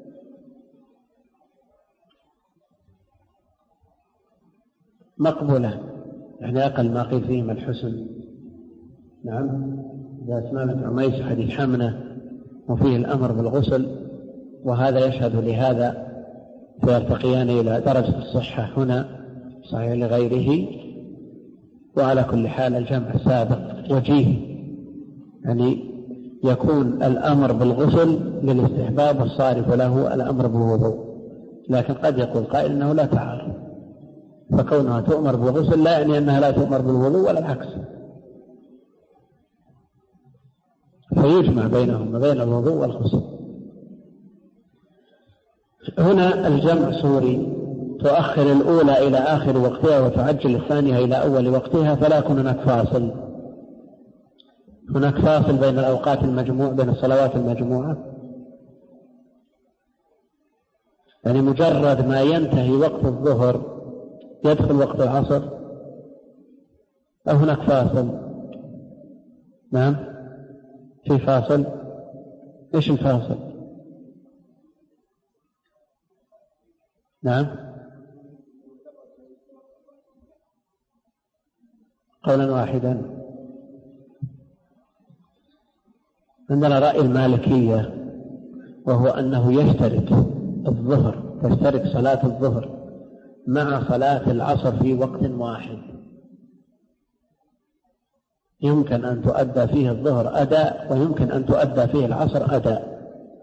مقبولة يعني أقل ما قيل فيهما الحسن. إذا أسماء بنت عميس حديث حمنة وفيه الأمر بالغسل، وهذا يشهد لهذا، فيرتقيان إلى درجة الصحة هنا صحيح لغيره. وعلى كل حال الجمع السابق وجيه، يعني يكون الأمر بالغسل للاستحباب والصارف له الأمر بالوضوء. لكن قد يقول قائل إنه لا تعارض، فكونها تؤمر بالغسل لا يعني أنها لا تؤمر بالوضوء ولا العكس، فيجمع بينهم بين الوضوء والغسل. هنا الجمع صوري، تؤخر الأولى إلى آخر وقتها وتعجل الثانية إلى أول وقتها، فلا يكون هناك فاصل بين الأوقات المجموعة، بين الصلوات المجموعة، يعني مجرد ما ينتهي وقت الظهر يدخل وقت العصر، أو هناك فاصل؟ في فاصل. إيش الفاصل؟ قولا واحدا. عندنا رأي المالكية، وهو أنه يشترك الظهر، تشترك صلاة الظهر مع صلاة العصر في وقت واحد، يمكن أن تؤدى فيه الظهر أداء ويمكن أن تؤدى فيه العصر أداء،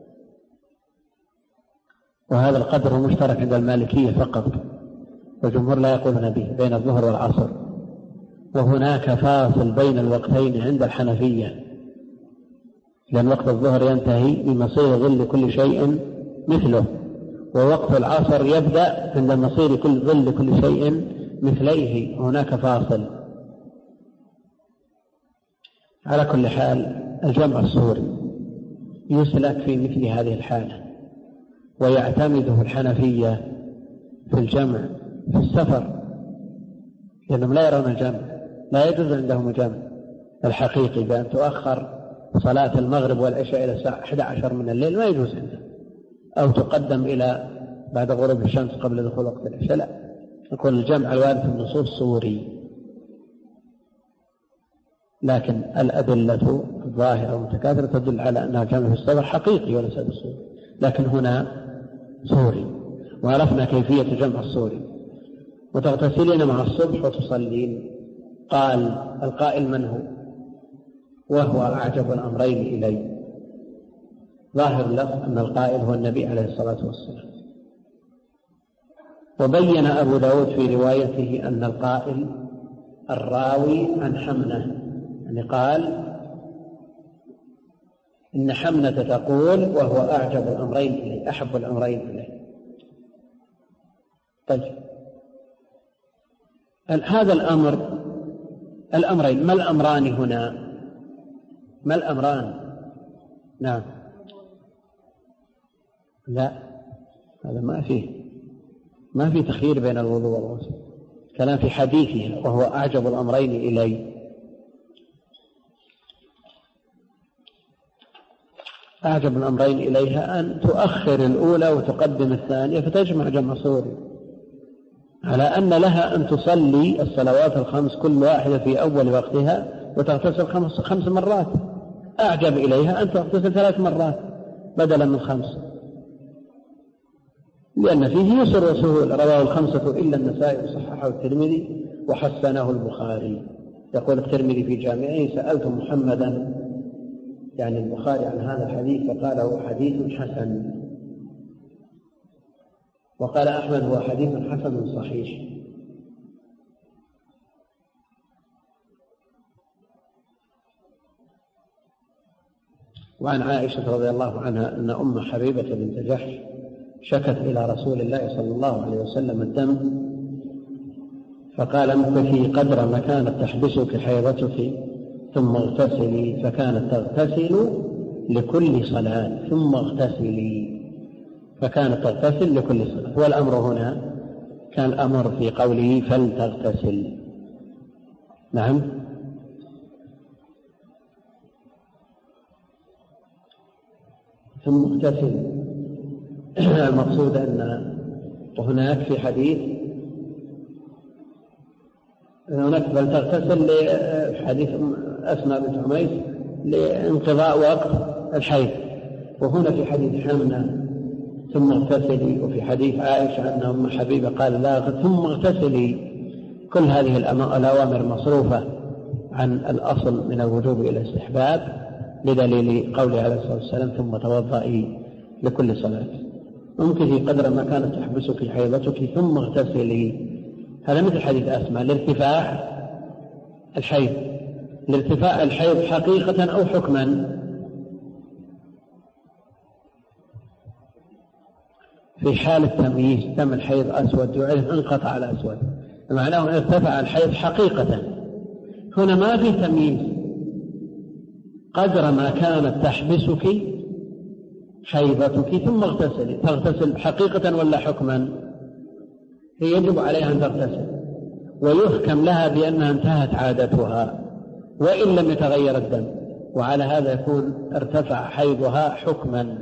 وهذا القدر مشترك عند المالكية فقط، والجمهور لا يقولون به بين الظهر والعصر. وهناك فاصل بين الوقتين عند الحنفية، لأن وقت الظهر ينتهي بمصير ظل كل شيء مثله، ووقت العصر يبدأ عند مصير كل ظل كل شيء مثليه، هناك فاصل. على كل حال الجمع الصوري يسلك في مثل هذه الحالة، ويعتمده الحنفية في الجمع في السفر، لأنهم لا يرون الجمع، لا يجوز عندهم الجمع الحقيقي بأن تؤخر صلاة المغرب والعشاء إلى الساعة 11 من الليل، ما يجوز عندهم، أو تقدم إلى بعد غروب الشمس قبل دخول وقت العشاء، لا، يكون الجمع الوارد في النصوص صوري. لكن الأدلة الظاهرة والمتكاثرة تدل على أنها جمع في السفر حقيقي وليس بالصوري، لكن هنا صوري، وعرفنا كيفية جمع الصوري. وتغتسلين مع الصبح وتصلين. قال القائل من هو؟ وهو أعجب الأمرين إلي. ظاهر له أن القائل هو النبي عليه الصلاة والسلام. وبين أبو داود في روايته أن القائل الراوي عن حمنة، يعني قال إن حمنة تقول وهو أعجب الأمرين إلي، أحب الأمرين إلي. طيب هذا الأمرين ما الأمران هنا؟ ما الأمران؟ نعم، لا، هذا ما في تخيير بين الوضوء والغسل، كلام في حديثه وهو أعجب الأمرين إلي. أعجب الأمرين إليها أن تؤخر الأولى وتقدم الثانية فتجمع جمع صوري، على أن لها أن تصلي الصلوات الخمس كل واحدة في أول وقتها وتغتسل 5 مرات. أعجب إليها أن تغتسل 3 مرات بدلا من 5، لأن فيه يسر وسهول. رواه 5 إلا النسائي وصححه الترمذي وحسنه البخاري. يقول الترمذي في جامعه: سألت محمدا، يعني البخاري، عن هذا الحديث فقال هو حديث حسن، وقال أحمد هو حديث حسن صحيح. وعن عائشة رضي الله عنها أن أم حبيبة بنت جحش شكت إلى رسول الله صلى الله عليه وسلم الدم، فقال: امكثي قدر ما كانت تحبسك حيضتك ثم اغتسلي، فكانت تغتسل لكل صلاة، ثم اغتسلي، فكانت تغتسل لكل صلاة. والأمر هنا كان الأمر في قوله فلتغتسل. نعم. ثم اغتسل، المقصود أن هناك في حديث هناك فلتغتسل لحديث أسماء بنت عميس لانقضاء وقت الحيض، وهنا في حديث حمنة ثم اغتسلي، وفي حديث عائشة أن أم حبيبة قال لا ثم اغتسلي. كل هذه الأوامر مصروفة عن الأصل من الوجوب إلى الاستحباب، بدليل قوله عليه الصلاة والسلام: ثم توضئي لكل صلاة. امكثي قدر ما كانت تحبسك حيضتك ثم اغتسلي. هذا مثل حديث أسماء لارتفاع الحيض. لارتفاع الحيض حقيقة أو حكما؟ في حال التمييز دم الحيض أسود يعرف انقطع الأسود، معناه ارتفع الحيض حقيقة. هنا ما في تمييز، قدر ما كانت تحبسك حيضتك ثم اغتسلي. تغتسل حقيقة ولا حكما؟ هي يجب عليها أن تغتسل، ويحكم لها بأنها انتهت عادتها وإن لم يتغير الدم، وعلى هذا يكون ارتفع حيضها حكما،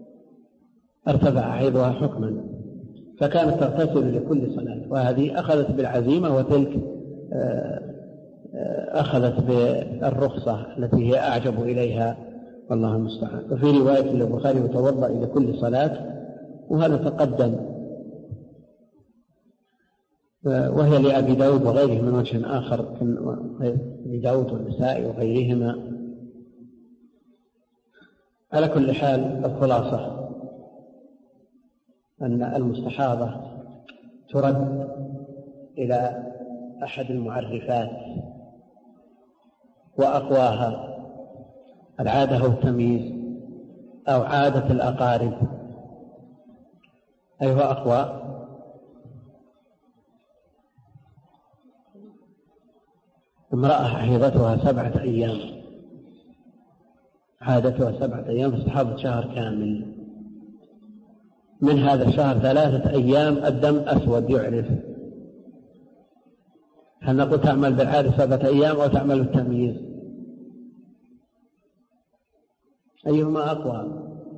فكانت تغتسل لكل صلاة. وهذه أخذت بالعزيمة، وتلك أخذت بالرخصة التي هي أعجب إليها، والله المستعان. وفي رواية البخاري: وتوضأ لكل صلاة، وهذا تقدم، وهي لأبي داود وغيره من وجه آخر، أبي داود والنسائي وغيرهما. على كل حال الخلاصة أن المستحاضة ترد إلى أحد المعرفات، وأقواها العادة أو التمييز أو عادة الأقارب. أيها أقوى؟ امرأة حيضتها 7 أيام، عادتها 7 أيام في استحاضة شهر كامل، من هذا الشهر 3 أيام الدم أسود يعرف. هل نقول تعمل بالعادة 7 أيام أو تعمل بالتمييز؟ أيهما أقوى؟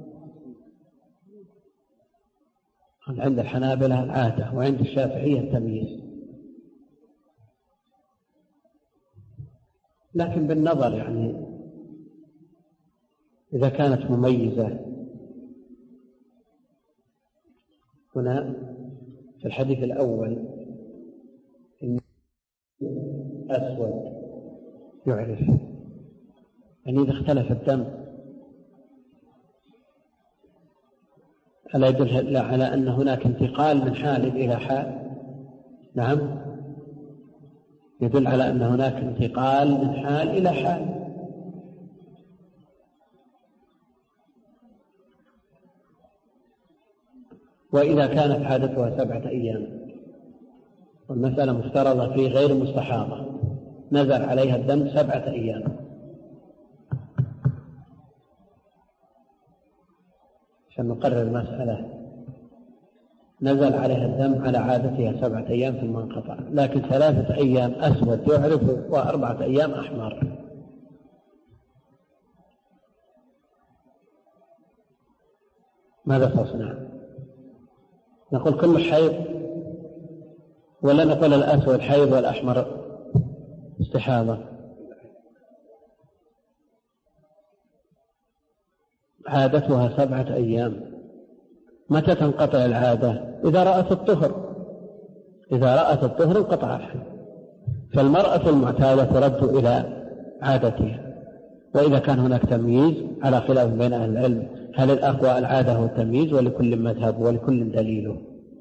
عند الحنابلة العادة، وعند الشافعية التمييز. لكن بالنظر، يعني إذا كانت مميزة. هنا في الحديث الأول أسود يعرف، يعني إذا اختلف الدم ألا يدل على أن هناك انتقال من حال إلى حال؟ نعم، يدل على أن هناك انتقال من حال إلى حال. وإذا كانت عادتها 7 أيام والمسألة مفترضة في غير مستحاضة نزل عليها الدم 7 أيام، عشان نقرر المسألة، نزل عليها الدم على عادتها 7 أيام ثم انقطع، لكن 3 أيام أسود يعرف و4 أيام أحمر. ماذا تصنع؟ نقول كل حيض ولا نقول الأسود حيض والأحمر استحاضة؟ عادتها 7 أيام. متى تنقطع العادة؟ إذا رأت الطهر، إذا رأت الطهر انقطع الحيض. فالمرأة المعتادة ترد إلى عادتها. وإذا كان هناك تمييز على خلاف بين أهل العلم، هل الأقوى العادة هو التمييز ولكل مذهب ولكل دليله؟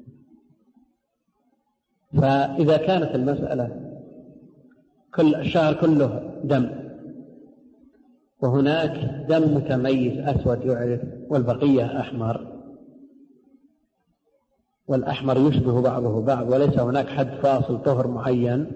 فإذا كانت المسألة كل الشهر كله دم وهناك دم متميز أسود يعرف والبقية أحمر، والأحمر يشبه بعضه بعض وليس هناك حد فاصل طهر معين،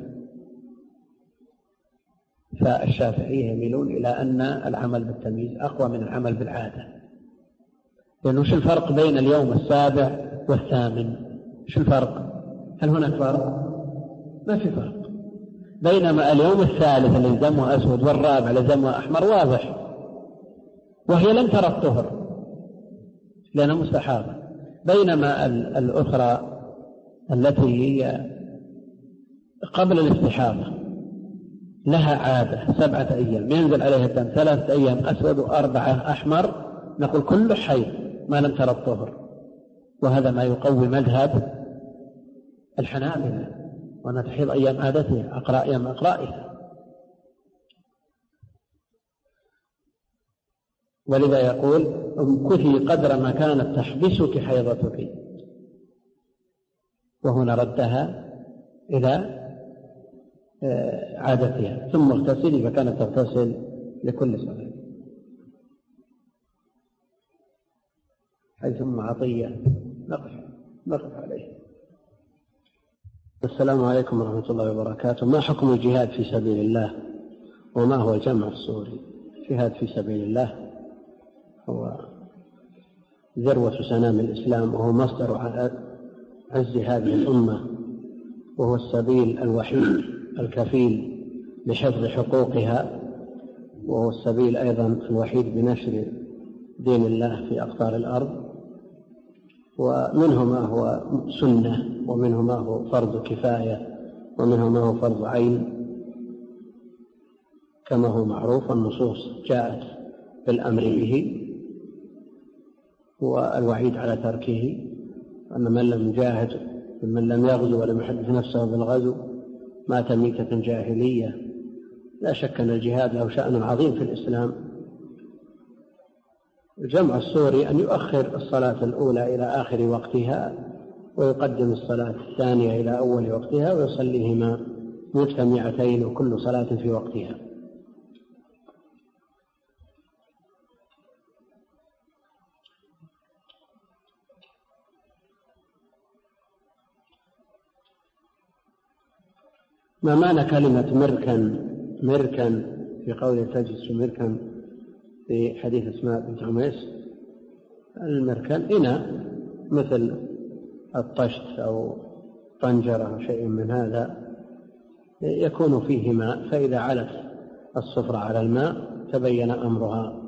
فالشافعية يميلون إلى أن العمل بالتمييز أقوى من العمل بالعادة. لأنه شو الفرق بين اليوم 7 و8؟ شو الفرق؟ هل هناك فرق؟ ما في فرق. بينما اليوم 3 اللي دمه أسود والرابع اللي دمه أحمر واضح، وهي لم ترى الطهر لأنها مستحاضة. بينما الأخرى التي هي قبل الاستحاضة لها عادة 7 أيام ينزل عليها الدم 3 أيام أسود و4 أحمر، نقول كل حيض ما لم ترى الطهر. وهذا ما يقوي مذهب الحنابلة، وأن تحيض أيام عادتها أقراء أيام أقرائها. ولذا يقول امكثي قدر ما كانت تحبسك حيضتك، وهنا ردها إلى عادتها. ثم اغتسلي، فكانت تغتسل لكل صلاة. حيث ثم عطية نقف عليه. السلام عليكم ورحمة الله وبركاته. ما حكم الجهاد في سبيل الله، وما هو الجمع السوري؟ الجهاد في سبيل الله هو ذروة سنام الإسلام، وهو مصدر عز هذه الأمة، وهو السبيل الوحيد الكفيل بحفظ حقوقها، وهو السبيل أيضا الوحيد بنشر دين الله في أقطار الأرض. ومنه ما هو سنة، ومنه ما هو فرض كفاية، ومنه ما هو فرض عين، كما هو معروف. النصوص جاءت بالأمر به والوعيد على تركه، أن من لم يجاهد من لم يغزو ولم يحدث نفسه بالغزو مات ميتة جاهلية. لا شك أن الجهاد له شأن عظيم في الإسلام. الجمع السوري أن يؤخر الصلاة الأولى إلى آخر وقتها، ويقدم الصلاة الثانية إلى أول وقتها، ويصليهما مجتمعتين وكل صلاة في وقتها. ما معنى كلمة مركن في قوله تجلس مركن في حديث أسماء بنت عميس؟ المركن إناء مثل الطشت أو طنجرة أو شيء من هذا يكون فيه ماء، فإذا علت الصفرة على الماء تبين أمرها.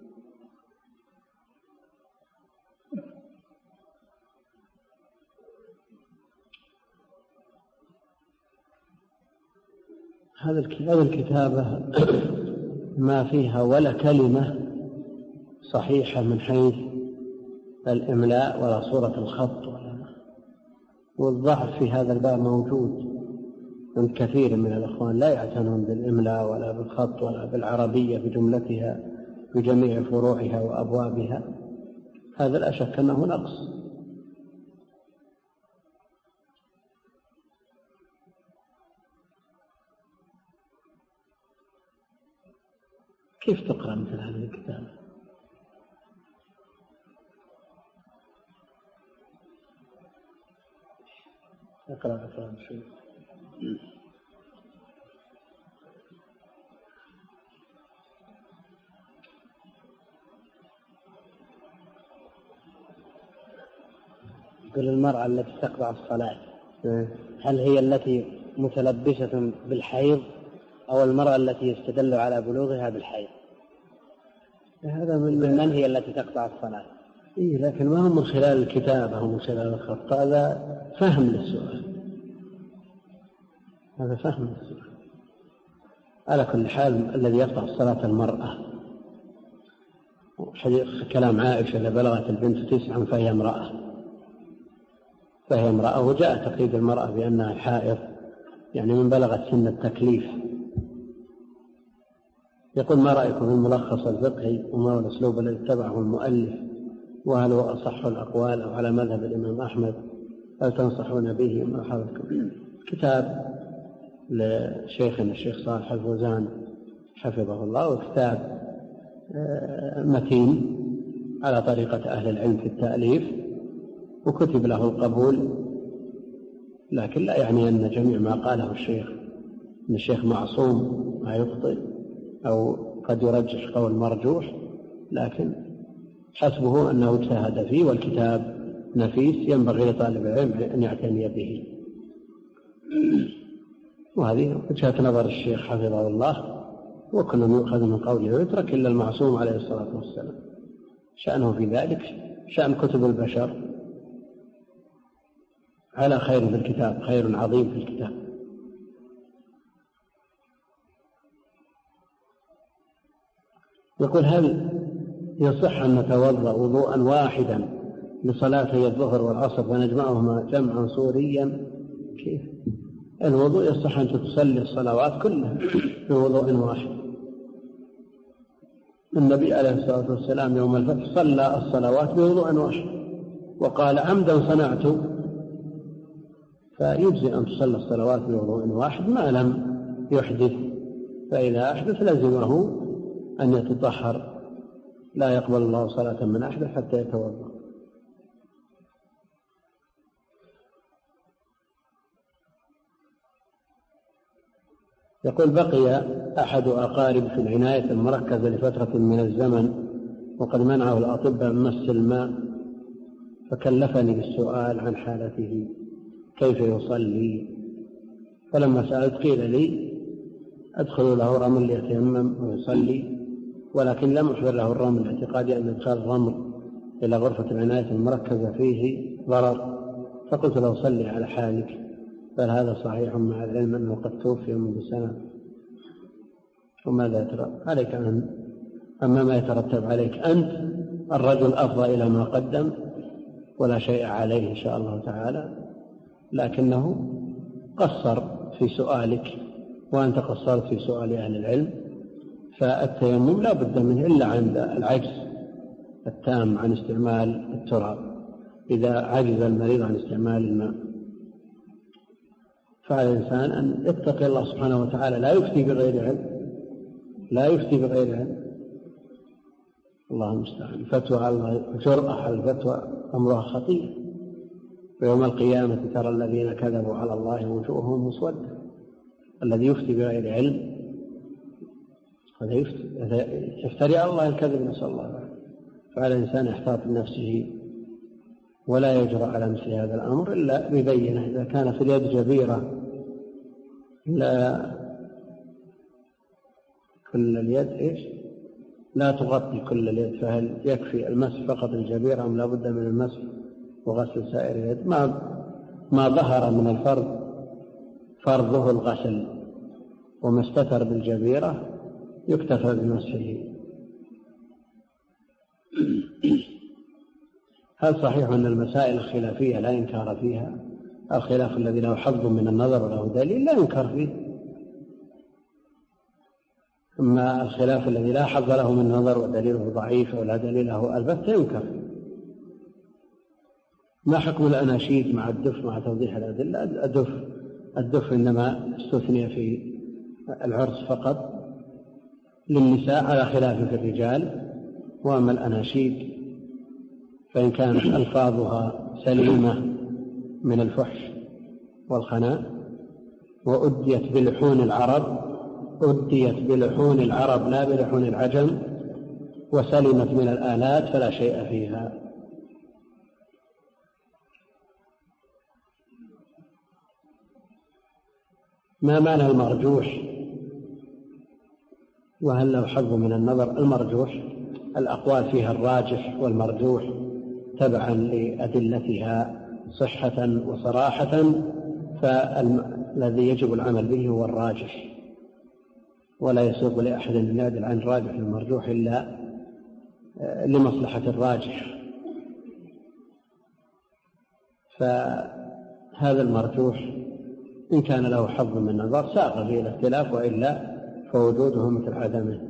هذا الكتابة ما فيها ولا كلمة صحيحة من حيث الإملاء ولا صورة الخط، والضعف في هذا الباب موجود. عند كثير من الإخوان لا يعتنون بالإملاء ولا بالخط ولا بالعربية بجملتها بجميع فروعها وأبوابها، هذا لا شك أنه نقص. كيف تقرأ مثل هذه الكتاب؟ اقرأ شوي. يقول المرأة التي تقطع الصلاة هل هي التي متلبسة بالحيض أو المرأة التي يستدل على بلوغها بالحيض؟ هذا من هي التي تقطع الصلاة؟ إيه، لكن ما هو من خلال الكتاب أو من خلال الخط، هذا فهم للسؤال، هذا فهم للسؤال. على كل حال الذي يقطع الصلاة المرأة، كلام عائشة إذا بلغت البنت 9 فهي امرأة، وجاء تقييد المرأة بأنها حائض يعني من بلغت سن التكليف. يقول: ما رأيكم في الملخص الفقهي وما هو الأسلوب الذي اتبعه المؤلف، وهل هو أصح الأقوال أو على مذهب الإمام أحمد؟ هل تنصحون به؟ ما حضرتكم؟ كتاب لشيخنا الشيخ صالح الفوزان حفظه الله، وكتاب متين على طريقة أهل العلم في التأليف، وكتب له القبول، لكن لا يعني أن جميع ما قاله الشيخ أن الشيخ معصوم ما يخطئ أو قد يرجح قول مرجوح، لكن حسبه أنه اجتهد فيه، والكتاب نفيس ينبغي لطالب العلم أن يعتني به. وهذه وجهة نظر الشيخ حفظه الله، وكل يؤخذ من قوله ويترك إلا المعصوم عليه الصلاة والسلام. شأنه في ذلك شأن كتب البشر على خير في الكتاب، خير عظيم في الكتاب. يقول: هل يصح أن نتوضأ وضوءا واحدا لصلاتي الظهر والعصر ونجمعهما جمعا صوريا؟ كيف؟ الوضوء يصح أن تصلي الصلوات كلها بوضوء واحد. النبي عليه الصلاة والسلام يوم الفتح صلى الصلوات بوضوء واحد وقال: عمدا صنعت. فيجزي أن تصلي الصلوات بوضوء واحد ما لم يحدث، فإذا أحدث لزمه أن يتطهر، لا يقبل الله صلاة من أحدث حتى يتوضأ. يقول: بقي أحد أقارب في العناية المركزة لفترة من الزمن، وقد منعه الأطباء من مس الماء، فكلفني بالسؤال عن حالته كيف يصلي. فلما سألت قيل لي: أدخل له رمل يتيمم ويصلي، ولكن لم أحضر له الرمل اعتقادي أن إدخال الرمل إلى غرفة العناية المركزة فيه ضرر، فقلت له: صلي على حالك. بل هذا صحيح مع العلم أنه قد توفي منذ سنة. وماذا يترتب عليك أما ما يترتب عليك أنت، الرجل أفضى إلى ما قدم ولا شيء عليه إن شاء الله تعالى، لكنه قصر في سؤالك وأنت قصرت في سؤال أهل العلم. فالتيمم لا بد منه إلا عند العجز التام عن استعمال التراب، إذا عجز المريض عن استعمال الماء. فعلى الإنسان أن يتقي الله سبحانه وتعالى، لا يفتي بغير علم، الله المستعان. الفتوى على الجرأة على الفتوى أمرها خطير، ويوم القيامة ترى الذين كذبوا على الله وجوههم مسودة. الذي يفتي بغير علم هذا يفتري على الله الكذب، نسأل الله العافية. فعلى الإنسان يحتاط بنفسه ولا يجرأ على مثل هذا الأمر إلا ببينه. إذا كان في اليد جبيرة لا كل اليد لا تغطي كل اليد، فهل يكفي المسح فقط الجبيرة أم لا بد من المسح وغسل سائر اليد؟ ما ظهر من الفرض فرضه الغسل، وما استتر بالجبيرة يكتفى بمسحه. هل صحيح أن المسائل الخلافية لا إنكار فيها؟ الخلاف الذي له حظ من النظر وله دليل لا ينكر فيه. أما الخلاف الذي لا حظ له من النظر ودليله ضعيف ولا دليل له البتة ينكر. ما حكم الأناشيد مع الدف مع توضيح الأدلة؟ الدف إنما استثني في العرس فقط للنساء على خلاف في الرجال. وأما الأناشيد فإن كانت ألفاظها سليمة من الفحش والخناء وأديت بلحون العرب لا بلحون العجم وسلمت من الآلات فلا شيء فيها. ما معنى المرجوح وهل له حظ من النظر؟ المرجوح الأقوال فيها الراجح والمرجوح تبعا لأدلتها صحة وصراحة، فالذي يجب العمل به هو الراجح، ولا يسوق لأحد أن يعدل عن الراجح المرجوح إلا لمصلحة الراجح. فهذا المرجوح إن كان له حظ من النظر ساق فيه الاختلاف، وإلا فوجوده مثل عدمه.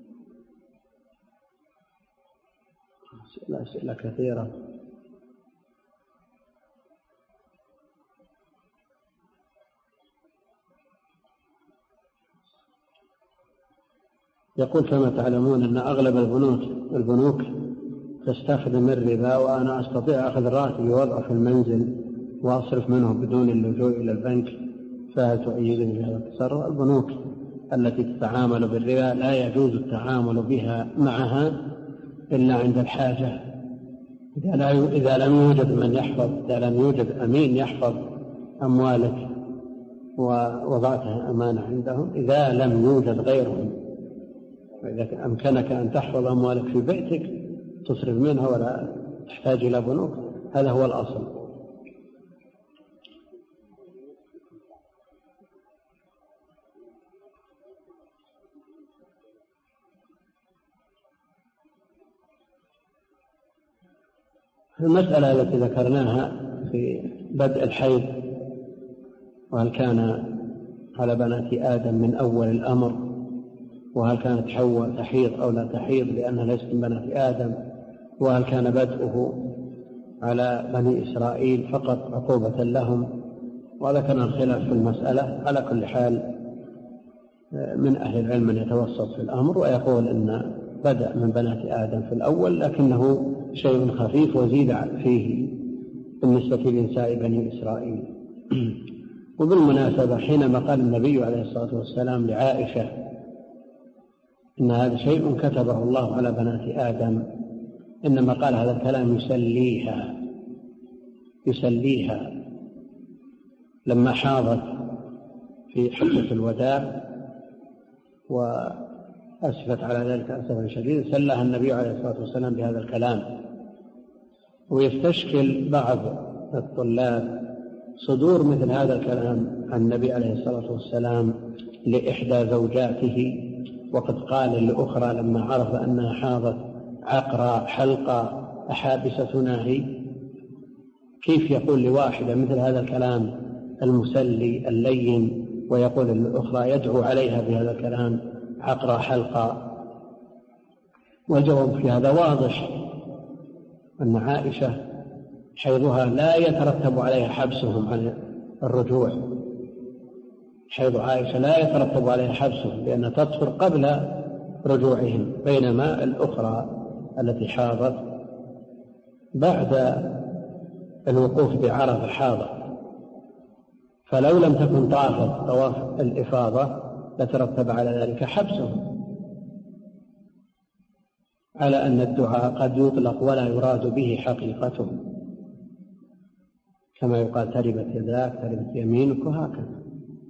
أسئلة كثيرة. يقول كما تعلمون أن أغلب البنوك تستخدم الربا، وأنا أستطيع أخذ راتبي ووضعه في المنزل وأصرف منه بدون اللجوء إلى البنك، فهل تؤيدني بهذا التصرف؟ البنوك التي تتعامل بالربا لا يجوز التعامل بها معها إلا عند الحاجة. إذا لم يوجد من يحفظ، إذا لم يوجد أمين يحفظ أموالك ووضعتها أمانة عندهم، إذا لم يوجد غيرهم، وإذا أمكنك أن تحفظ أموالك في بيتك تصرف منها ولا تحتاج إلى بنوك، هذا هو الأصل. المسألة التي ذكرناها في بدء الحيض، وهل كان على بنات آدم من أول الأمر، وهل كانت حواء تحيض أو لا تحيض لأنها ليست من بنات آدم، وهل كان بدءه على بني إسرائيل فقط عقوبة لهم، وذكرنا الخلاف في المسألة. على كل حال من أهل العلم من يتوسط في الأمر ويقول أن بدأ من بنات آدم في الأول، لكنه شيء خفيف وزيد فيه بالنسبة لنساء بني إسرائيل. وبالمناسبة حينما قال النبي عليه الصلاة والسلام لعائشة إن هذا شيء كتبه الله على بنات آدم، إنما قال هذا الكلام يسليها لما حاضت في حجة الوداع وأسفت على ذلك أسفا شديدا، سلها النبي عليه الصلاة والسلام بهذا الكلام. ويستشكل بعض الطلاب صدور مثل هذا الكلام عن النبي عليه الصلاة والسلام لإحدى زوجاته، وقد قال لأخرى لما عرف أنها حاضت عقرى حلقة أحابس تناهي. كيف يقول لواحدة مثل هذا الكلام المسلي اللين، ويقول للأخرى يدعو عليها بهذا الكلام عقرى حلقة؟ والجواب في هذا واضح، أن عائشة حيضها لا يترتب عليها حبسهم عن الرجوع. حيض عائشة لا يترتب عليها حبسهم لأنها تطهر قبل رجوعهم، بينما الأخرى التي حاضت بعد الوقوف بعرفة حاضت، فلو لم تكن طافت طواف الإفاضة لترتب على ذلك حبسهم، على أن الدعاء قد يطلق ولا يراد به حقيقته، كما يقال تربت يداك تربت يمينك وهكذا.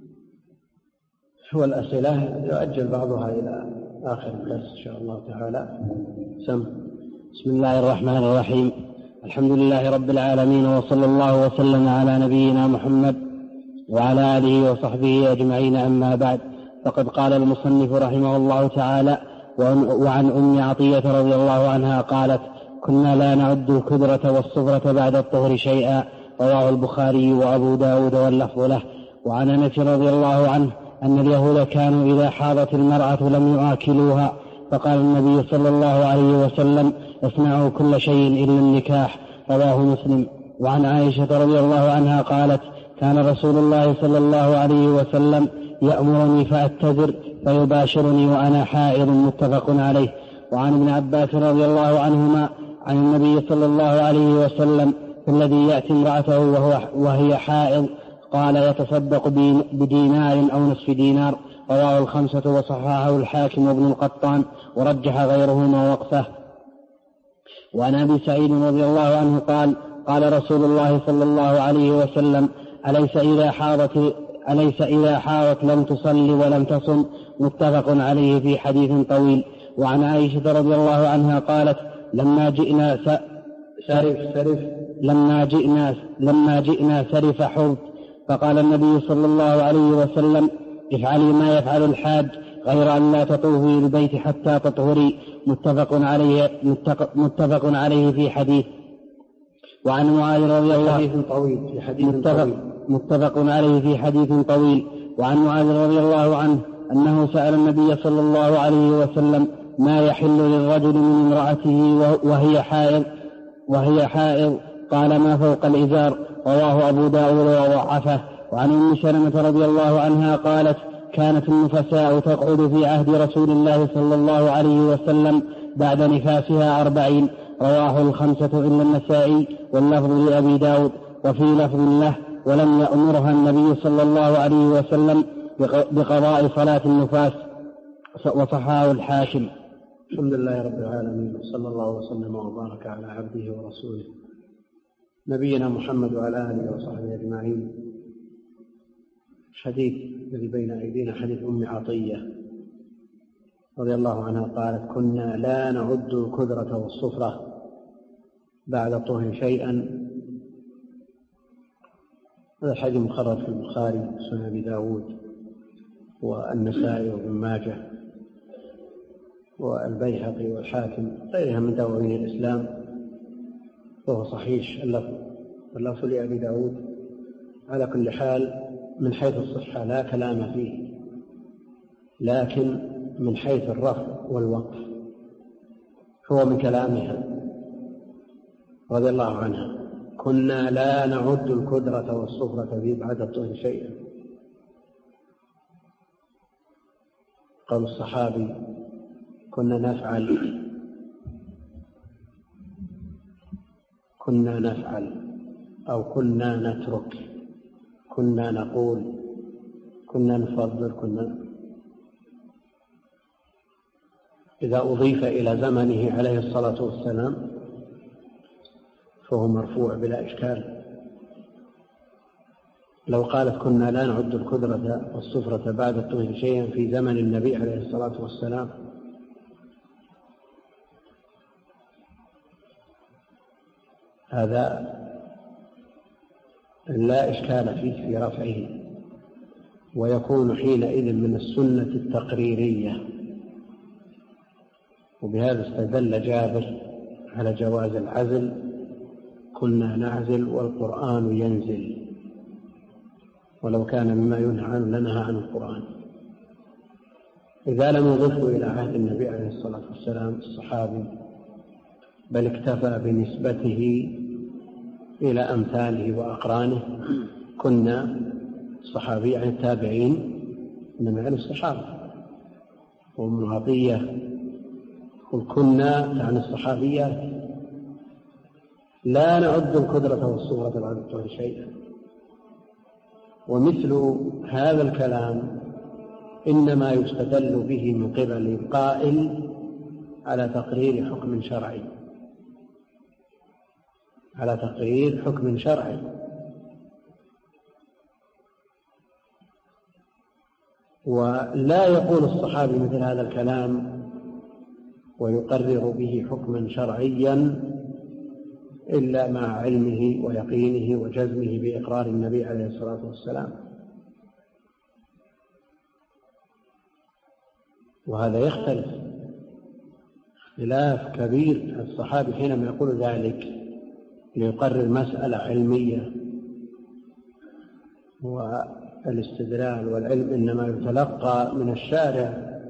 هو الأسئلة يؤجل بعضها إلى آخر الدرس إن شاء الله تعالى. بسم الله الرحمن الرحيم. الحمد لله رب العالمين، وصلى الله وسلم على نبينا محمد وعلى آله وصحبه أجمعين، أما بعد. فقد قال المصنف رحمه الله تعالى: وعن أم عطية رضي الله عنها قالت: كنا لا نعد الكدرة والصفرة بعد الطهر شيئا، رواه البخاري وأبو داود واللفظ له. وعن أنس رضي الله عنه أن اليهود كانوا إذا حاضت المرأة لم يآكلوها، فقال النبي صلى الله عليه وسلم: اصنعوا كل شيء إلا النكاح. رواه مسلم. وعن عائشة رضي الله عنها قالت: كان رسول الله صلى الله عليه وسلم يأمرني فأتذر فيباشرني وأنا حائض. متفق عليه. وعن ابن عباس رضي الله عنهما عن النبي صلى الله عليه وسلم الذي يأتي امرأته وهي حائض قال: يتصدق بدينار أو نصف دينار. رواه الخمسة وصححه الحاكم وابن القطان ورجح غيرهما وقفه. وعن أبي سعيد رضي الله عنه قال: قال رسول الله صلى الله عليه وسلم: أليس إذا حاضت لم تصلي ولم تصم. متفق عليه في حديث طويل. وعن عائشة رضي الله عنها قالت: لما جئنا سرف حوض، فقال النبي صلى الله عليه وسلم: افعلي ما يفعل الحاج غير أن لا تطوفي البيت حتى تطهري. متفق عليه في حديث. وعن معاذ رضي الله متفق عليه في حديث طويل. وعن معاذ رضي الله عنه أنه سأل النبي صلى الله عليه وسلم: ما يحل للرجل من امرأته وهي حائض؟ قال: ما فوق الإزار. رواه أبو داود وضعفه. وعن أم سلمة رضي الله عنها قالت: كانت النفساء تقعد في عهد رسول الله صلى الله عليه وسلم بعد نفاسها 40. رواه الخمسة إلا النسائي واللفظ لأبي داود. وفي لفظ له: ولم يأمرها النبي صلى الله عليه وسلم بقضاء صلاة النفاس. وصححه الحاكم. الحمد لله رب العالمين، وصلى الله وسلم وبارك على عبده ورسوله نبينا محمد وعلى آله وصحبه أجمعين. الحديث الذي بين أيدينا حديث أم عطية رضي الله عنها قالت: كنا لا نعد الكدرة والصفرة بعد الطهر شيئا. هذا الحديث مخرج في البخاري وسنن أبي داود والنسائي وابن ماجه والبيهقي والحاكم غيرها من دواوين الإسلام، وهو صحيح اللفظ لأبي داود. على كل حال من حيث الصحة لا كلام فيه، لكن من حيث الرفع والوقف هو من كلامها رضي الله عنها: كنا لا نعد الكدرة والصفرة في بعد الطهر شيئا. قال الصحابي: كنا نفعل أو كنا نترك، كنا نقول، كنا نفضل، إذا أضيف إلى زمنه عليه الصلاة والسلام فهو مرفوع بلا إشكال. لو قالت: كنا لا نعد الكدرة والصفرة بعد الطهر شيئا في زمن النبي عليه الصلاة والسلام، هذا لا إشكال فيه في رفعه، ويكون حينئذ من السنة التقريرية. وبهذا استدل جابر على جواز العزل: كنا نعزل والقرآن ينزل، ولو كان مما ينهى عنه لنهى عن القرآن. إذا لم يضفه إلى عهد النبي عليه الصلاة والسلام الصحابي، بل اكتفى بنسبته إلى أمثاله وأقرانه، كنا الصحابي عن التابعين إنما عن الصحابة. وأم عطية قل كنا عن الصحابيات لا نعد الكدرة والصورة بعد الطهر شيئا. ومثل هذا الكلام إنما يستدل به من قبل القائل على تقرير حكم شرعي، على تقرير حكم شرعي. ولا يقول الصحابي مثل هذا الكلام ويقرر به حكما شرعيا إلا مع علمه ويقينه وجزمه بإقرار النبي عليه الصلاة والسلام. وهذا يختلف اختلاف كبير. الصحابي حينما يقول ذلك ليقرر مسألة علمية والاستدلال والعلم إنما يتلقى من الشارع.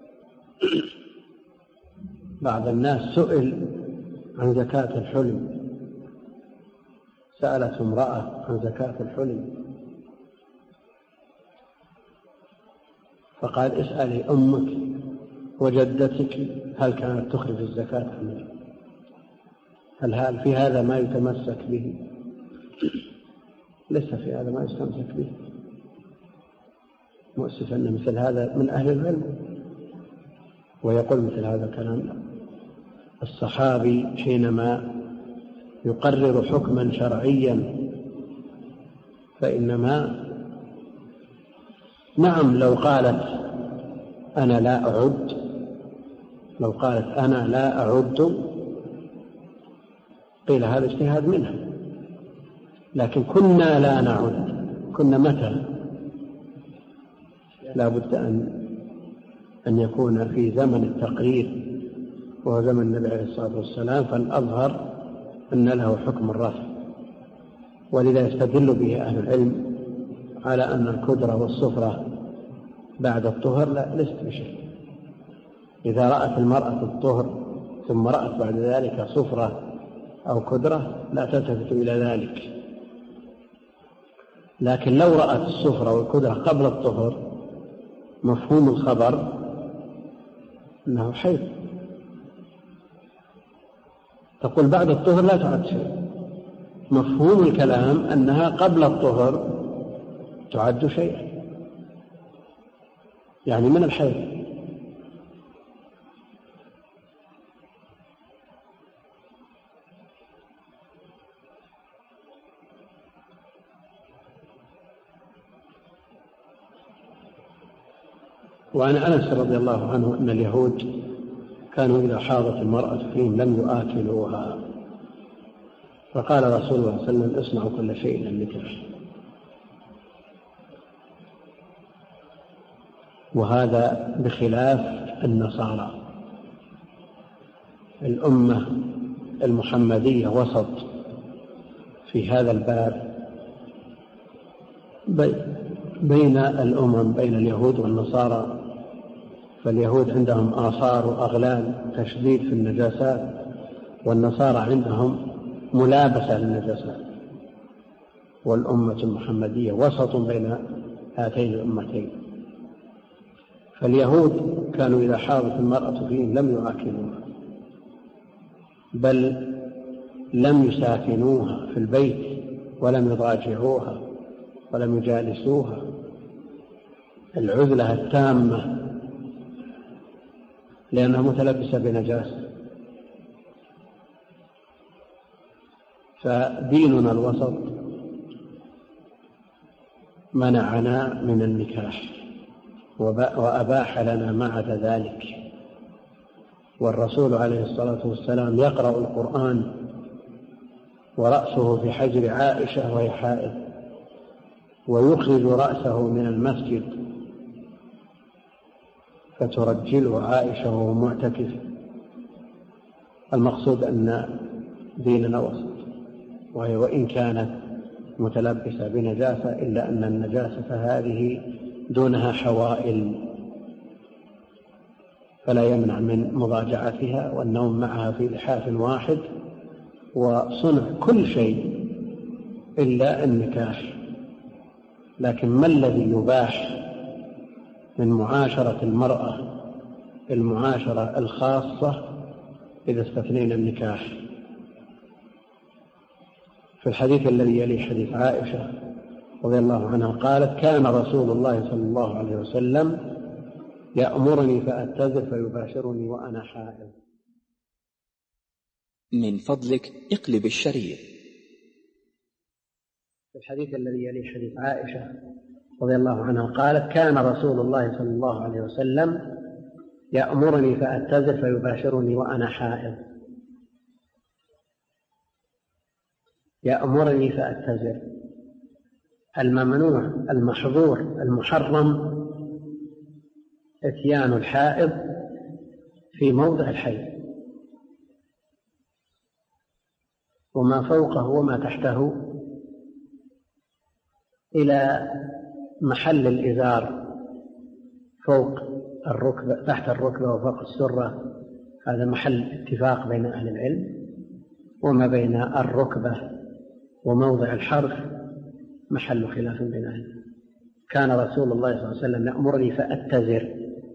بعض الناس سئل عن زكاة الحلم، سألت امرأة عن زكاة الحلم فقال اسألي أمك وجدتك هل كانت تخرج الزكاة أم لا؟ هل في هذا ما يتمسك به؟ ليس في هذا ما يستمسك به. مؤسف أن مثل هذا من أهل العلم ويقول مثل هذا الكلام. الصحابي حينما يقرر حكما شرعيا فإنما نعم لو قالت أنا لا أعد قيل هذا اجتهاد منها، لكن كنا لا نعد، كنا متى؟ لا بد أن يكون في زمن التقرير وهو زمن النبي عليه الصلاة والسلام، فالأظهر أن له حكم الرفع. ولذا يستدل به أهل العلم على أن الكدرة والصفرة بعد الطهر لا ليست بشيء. إذا رأت المرأة الطهر ثم رأت بعد ذلك صفرة أو كدرة لا تلتفت إلى ذلك، لكن لو رأت الصفرة والكدرة قبل الطهر مفهوم الخبر أنه حيض، تقول بعد الطهر لا تعد شيء. مفهوم الكلام أنها قبل الطهر تعد شيئا، يعني من الحيض. وعن أنس رضي الله عنه أن اليهود كانوا إذا حاضت المرأة فيهم لم يؤكلوها، فقال رسول الله صلى الله عليه وسلم اصنعوا كل شيء للنكاح. وهذا بخلاف النصارى. الأمة المحمدية وسط في هذا الباب بين الأمم، بين اليهود والنصارى. فاليهود عندهم آثار وأغلال تشديد في النجاسات، والنصارى عندهم ملابسة للنجاسات. والأمة المحمدية وسط بين هاتين الأمتين. فاليهود كانوا إذا حاضت المرأة فيهم لم يؤكلوها، بل لم يساكنوها في البيت ولم يضاجعوها ولم يجالسوها، العزلة التامة، لأنها متلبسة بنجاسة. فديننا الوسط منعنا من النكاح وأباح لنا ما عدا ذلك. والرسول عليه الصلاة والسلام يقرأ القرآن ورأسه في حجر عائشة وهي حائض، ويخرج رأسه من المسجد فترجله عائشة وهو معتكف. المقصود أن ديننا وسط، وإن كانت متلبسة بنجاسة إلا أن النجاسة هذه دونها حوائل، فلا يمنع من مضاجعتها والنوم معها في لحاف واحد وصنع كل شيء إلا النكاح. لكن ما الذي يباح من معاشرة المرأة المعاشرة الخاصة إذا استثنينا النكاح؟ في الحديث الذي يلي حديث عائشة رضي الله عنها قالت كان رسول الله صلى الله عليه وسلم يأمرني فأتزر فيباشرني وأنا حائض. من فضلك اقلب الشريط. في الحديث الذي يلي حديث عائشة رضي الله عنها قالت كان رسول الله صلى الله عليه وسلم يأمرني فأتزر فيباشرني وأنا حائض. يأمرني فأتزر، الممنوع المحظور المحرم اتيان الحائض في موضع الحيض، وما فوقه وما تحته إلى محل الإزار فوق الركبة، تحت الركبة وفوق السرة، هذا محل اتفاق بين أهل العلم. وما بين الركبة وموضع الحرف محل خلاف بين أهل العلم. كان رسول الله صلى الله عليه وسلم يأمرني فأتزر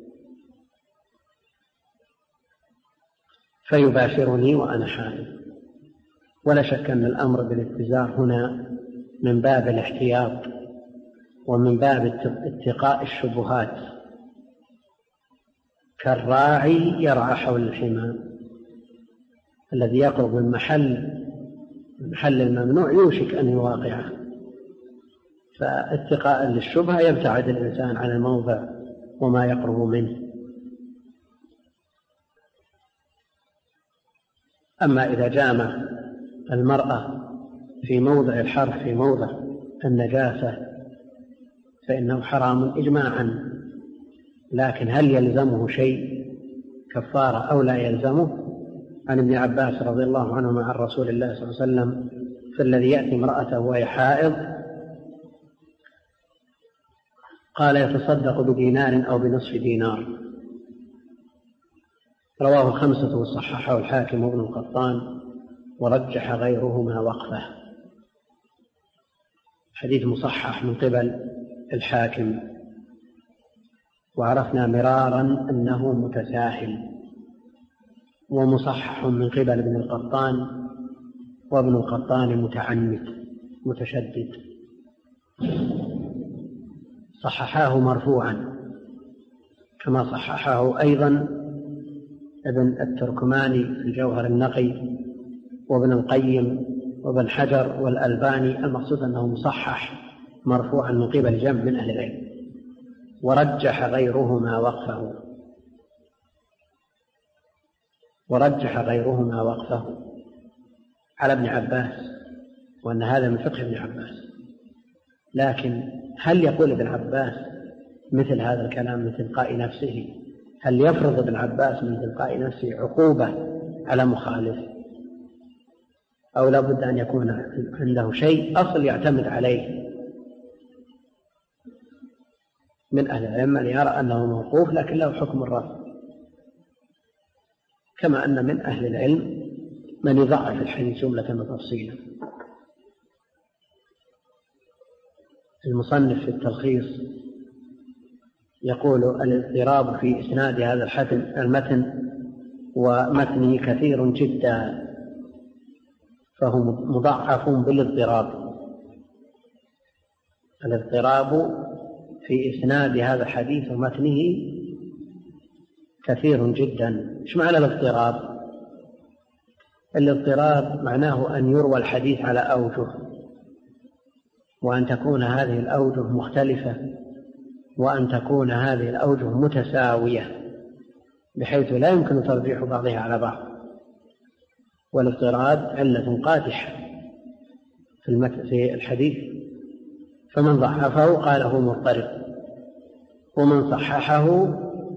فيباشرني وأنا حائض. ولا شك أن الأمر بالاتزار هنا من باب الاحتياط ومن باب اتقاء الشبهات، كالراعي يرعى حول الحمى الذي يقرب من محل الممنوع يوشك أن يواقعه، فاتقاء للشبهة يبتعد الإنسان عن الموضع وما يقرب منه. أما إذا جامع المرأة في موضع الحرف في موضع النجاسة فإنه حرام إجماعا، لكن هل يلزمه شيء كفارة أو لا يلزمه؟ عن ابن عباس رضي الله عنهما عن رسول الله صلى الله عليه وسلم في الذي يأتي امرأته وهي حائض قال يتصدق بدينار أو بنصف دينار. رواه الخمسة وصححه الحاكم وابن القطان ورجح غيرهما وقفه. حديث مصحح من قبل الحاكم، وعرفنا مرارا أنه متساهل، ومصحح من قبل ابن القطان، وابن القطان متعنت متشدد. صححاه مرفوعا كما صححه أيضا ابن التركماني في الجوهر النقي وابن القيم وابن حجر والألباني. المقصود أنه مصحح مرفوعا من قبل جمع من أهل العلم، ورجح غيرهما وقفه على ابن عباس، وأن هذا من فقه ابن عباس. لكن هل يقول ابن عباس مثل هذا الكلام من تلقاء نفسه؟ هل يفرض ابن عباس من تلقاء نفسه عقوبة على مخالف، أو لا بد أن يكون عنده شيء أصل يعتمد عليه؟ من أهل العلم من يرى أنه موقوف لكن له حكم الرفع، كما أن من أهل العلم من يضعف الحديث جملة وتفصيلا. المصنف في التلخيص يقول الاضطراب في إسناد هذا المتن ومتنه كثير جدا، فهو مضعف بالاضطراب. الاضطراب في إسناد هذا الحديث ومتنه كثير جدا. إيش معنى الاضطراب؟ الاضطراب معناه أن يروى الحديث على أوجه، وأن تكون هذه الأوجه مختلفة، وأن تكون هذه الأوجه متساوية بحيث لا يمكن ترجيح بعضها على بعض. والاضطراب علة قادحة في الحديث، فمن ضعفه قال هو مضطرب، ومن صححه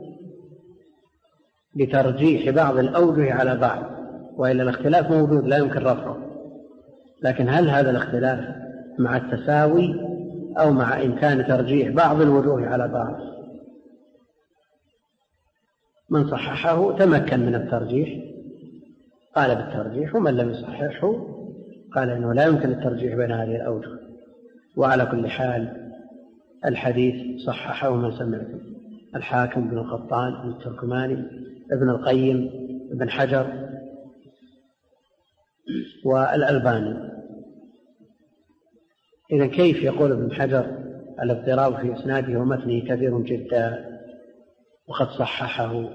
بترجيح بعض الأوجه على بعض، وإلا الاختلاف موجود لا يمكن رفعه. لكن هل هذا الاختلاف مع التساوي أو مع إمكان ترجيح بعض الوجوه على بعض؟ من صححه تمكن من الترجيح قال بالترجيح، ومن لم يصححه قال إنه لا يمكن الترجيح بين هذه الأوجه. وعلى كل حال الحديث صححه من سمعته: الحاكم، بن القطان، ابن التركماني، ابن القيم، ابن حجر، والألباني. إذن كيف يقول ابن حجر الاضطراب في إسناده ومتنه كثير جدا وقد صححه؟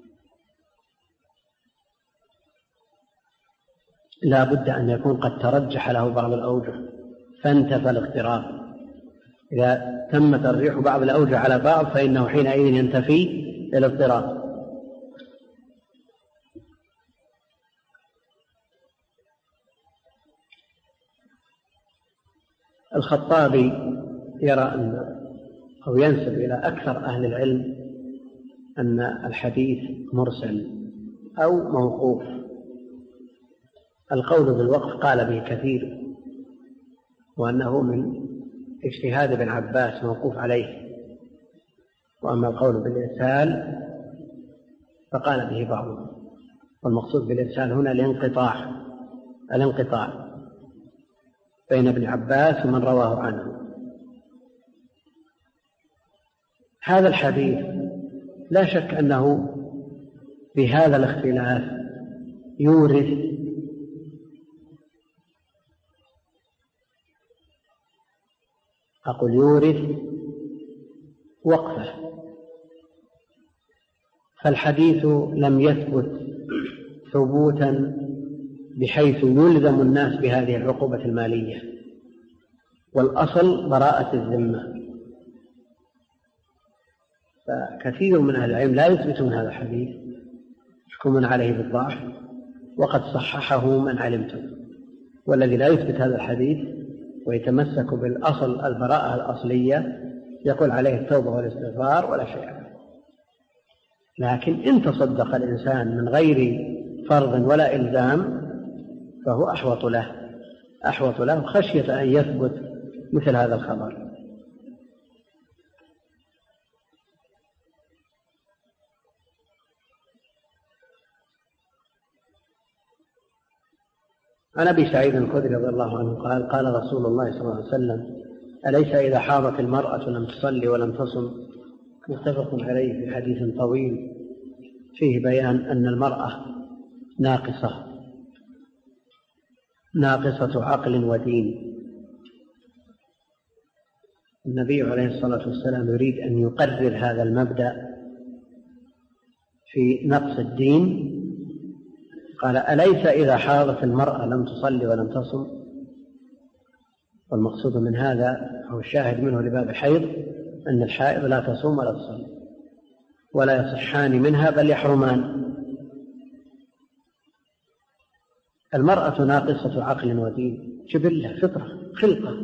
لا بد أن يكون قد ترجح له بعض الأوجه فانتفى الاضطراب. إذا تم ترجيح بعض الأوجه على بعض فإنه حينئذ ينتفي الاضطراب. الخطابي يرى أو ينسب إلى أكثر أهل العلم أن الحديث مرسل أو موقوف. القول بالوقف قال به كثير، وأنه من اجتهاد ابن عباس موقوف عليه، وأما القول بالإرسال فقال به بعضهم، والمقصود بالإرسال هنا الانقطاع بين ابن عباس ومن رواه عنه. هذا الحديث لا شك أنه بهذا الاختلاف يورث وقفة، فالحديث لم يثبت ثبوتا بحيث يلزم الناس بهذه العقوبة المالية، والأصل براءة الذمة. فكثير من أهل العلم لا يثبتون هذا الحديث، يحكمون عليه بالضعف، وقد صححه من علمتم. والذي لا يثبت هذا الحديث ويتمسك بالأصل البراءة الأصلية يقول عليه التوبة والاستغفار ولا شيء عليه. لكن إن تصدق الإنسان من غير فرض ولا إلزام فهو أحوط له خشية أن يثبت مثل هذا الخبر. عن أبي سعيد الخدري رضي الله عنه قال قال رسول الله صلى الله عليه وسلم: أليس إذا حاضت المرأة لم تصلي ولم تصم؟ متفق عليه في حديث طويل فيه بيان أن المرأة ناقصة عقل ودين. النبي عليه الصلاة والسلام يريد أن يقرر هذا المبدأ في نقص الدين. قال: أليس إذا حاضت المرأة لم تصلي ولم تصم؟ والمقصود من هذا أو الشاهد منه لباب الحيض أن الحائض لا تصوم ولا تصلي ولا يصحان منها بل يحرمان. المرأة ناقصة عقل ودين، جبلة، فطرة، خلقة.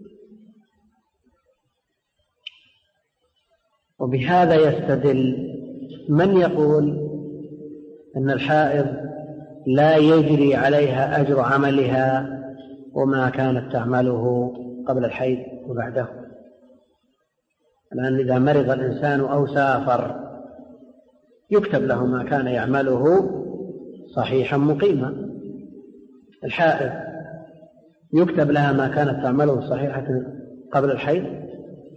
وبهذا يستدل من يقول أن الحائض لا يجري عليها أجر عملها وما كانت تعمله قبل الحيض وبعده، لأن إذا مرض الإنسان أو سافر يكتب له ما كان يعمله صحيحا مقيما. الحائض يكتب لها ما كانت تعمله صحيحة قبل الحيض؟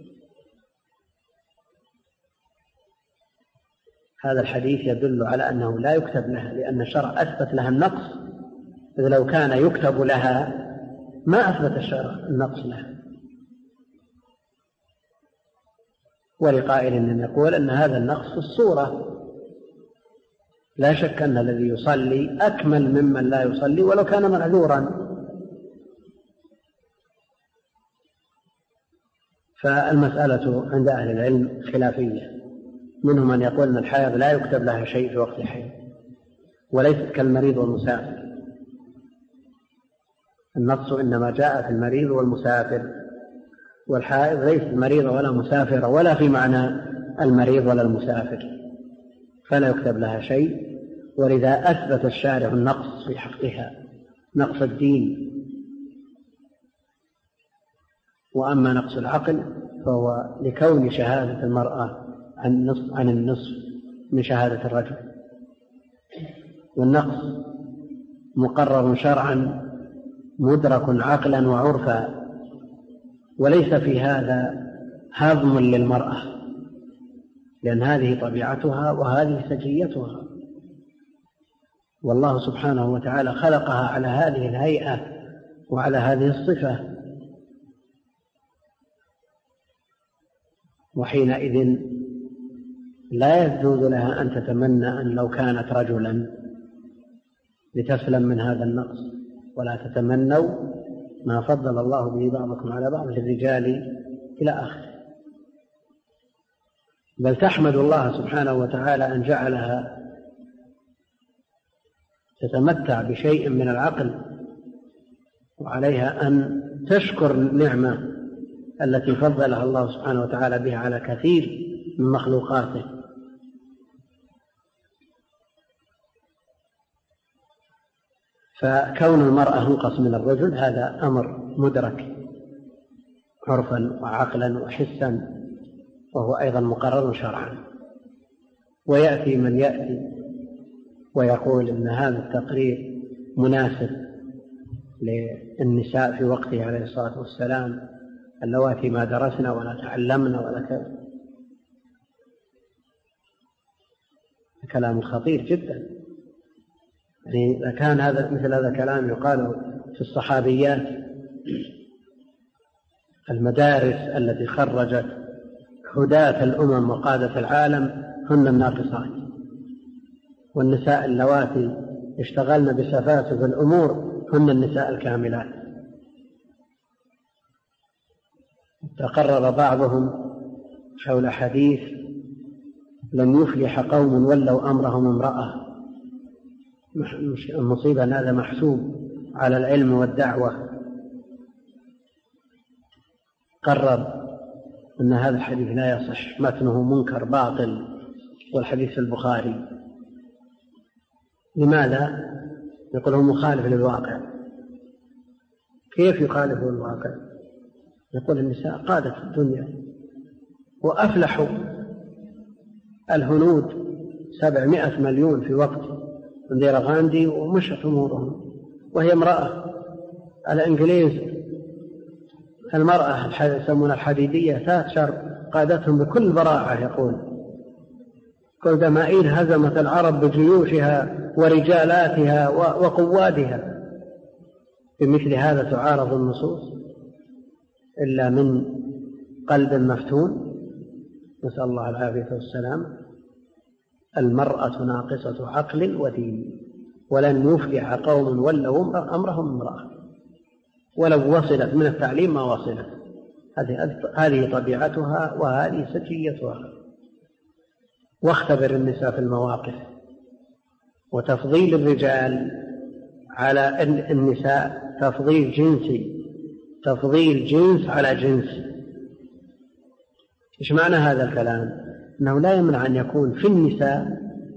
هذا الحديث يدل على أنه لا يكتب لها، لأن الشرع أثبت لها النقص، إذ لو كان يكتب لها ما أثبت الشرع النقص لها. ولقائل أن يقول أن هذا النقص في الصورة، لا شك أن الذي يصلي أكمل ممن لا يصلي ولو كان معذورا. فالمسألة عند أهل العلم خلافية، منهم من يقول أن الحائض لا يكتب لها شيء في وقت الحيض وليست كالمريض والمسافر، النقص إنما جاء في المريض والمسافر، والحائض ليست مريضة ولا مسافرة ولا في معنى المريض ولا المسافر، فلا يكتب لها شيء. ولذا أثبت الشارع النقص في حقها، نقص الدين. وأما نقص العقل فهو لكون شهادة المرأة عن النصف من شهادة الرجل، والنقص مقرر شرعا مدرك عقلا وعرفا، وليس في هذا هضم للمرأة، لأن هذه طبيعتها وهذه سجيتها، والله سبحانه وتعالى خلقها على هذه الهيئة وعلى هذه الصفة. وحينئذ لا يجوز لها أن تتمنى أن لو كانت رجلا لتسلم من هذا النقص، ولا تتمنوا ما فضل الله به بعضكم على بعض للرجال إلى آخره، بل تحمد الله سبحانه وتعالى أن جعلها تتمتع بشيء من العقل، وعليها أن تشكر النعمة التي فضلها الله سبحانه وتعالى بها على كثير من مخلوقاته. فكون المرأة أنقص من الرجل هذا أمر مدرك، عرفا وعقلا وحسا، وهو أيضا مقرر شرعا. ويأتي من يأتي ويقول إن هذا التقرير مناسب للنساء في وقته عليه الصلاة والسلام اللواتي ما درسنا ولا تعلمنا ولا كذا. كلام خطير جدا. يعني إذا كان هذا مثل هذا الكلام يقال في الصحابيات، المدارس التي خرجت هداة الأمم وقادة العالم هن الناقصات، والنساء اللواتي اشتغلن بسفاسف الأمور هن النساء الكاملات. تقرر بعضهم حول حديث: لن يفلح قوم ولوا أمرهم امرأة. المصيبة أن هذا محسوب على العلم والدعوة. قرر أن هذا الحديث لا يصح، متنه منكر باطل، والحديث في البخاري. لماذا؟ يقول هو مخالف للواقع. كيف يخالف الواقع؟ يقول النساء قادت الدنيا وأفلحوا الهنود 700 مليون في وقت انديرا غاندي ومشت أمورهم، وهي امرأة. الإنجليز المرأة يسمون الحديدية تاتشر قادتهم بكل براعة. يقول كل دمائيل هزمت العرب بجيوشها ورجالاتها وقوادها. بمثل هذا تعارض النصوص إلا من قلب مفتون، نسأل الله العافية والسلام. المرأة ناقصة عقل ودين، ولن يفلح قوم ولوا أمرهم امرأة، ولو وصلت من التعليم ما وصلت. هذه طبيعتها وهذه سجيتها. واختبر النساء في المواقف، وتفضيل الرجال على النساء تفضيل جنسي، تفضيل جنس على جنس. إيش معنى هذا الكلام؟ أنه لا يمنع أن يكون في النساء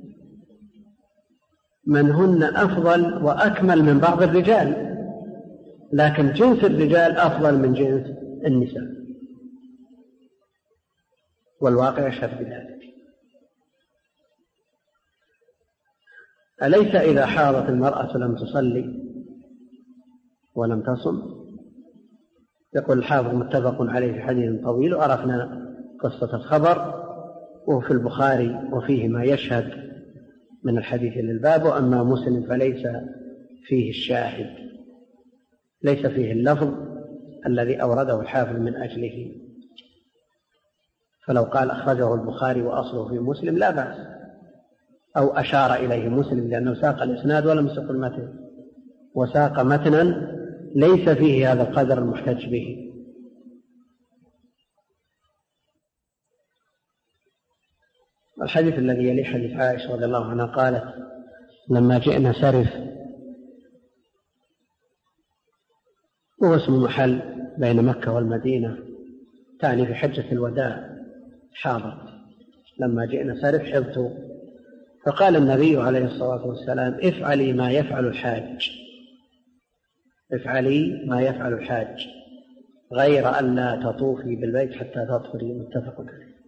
من هن أفضل وأكمل من بعض الرجال، لكن جنس الرجال أفضل من جنس النساء، والواقع يشهد بذلك. أليس إذا حاضت المرأة لم تصلي ولم تصم؟ يقول الحافظ متفق عليه في حديث طويل، وعرفنا قصة الخبر، وفي البخاري وفيه ما يشهد من الحديث للباب. وأما مسلم فليس فيه الشاهد، ليس فيه اللفظ الذي أورده الحافظ من أجله. فلو قال أخرجه البخاري وأصله في مسلم لا بأس، أو أشار إليه مسلم لأنه ساق الإسناد ولم يسق المتن، وساق متنا ليس فيه هذا القدر المحتج به. الحديث الذي يلي حديث عائشة رضي الله عنها قالت: لما جئنا سرف، وهو اسم محل بين مكة والمدينة، تعني في حجة الوداع حاضر. لما جئنا سرف حضت، فقال النبي عليه الصلاة والسلام: افعلي ما يفعل الحاج، افعلي ما يفعل الحاج، غير أن لا تطوفي بالبيت حتى تطهري. متفق عليه.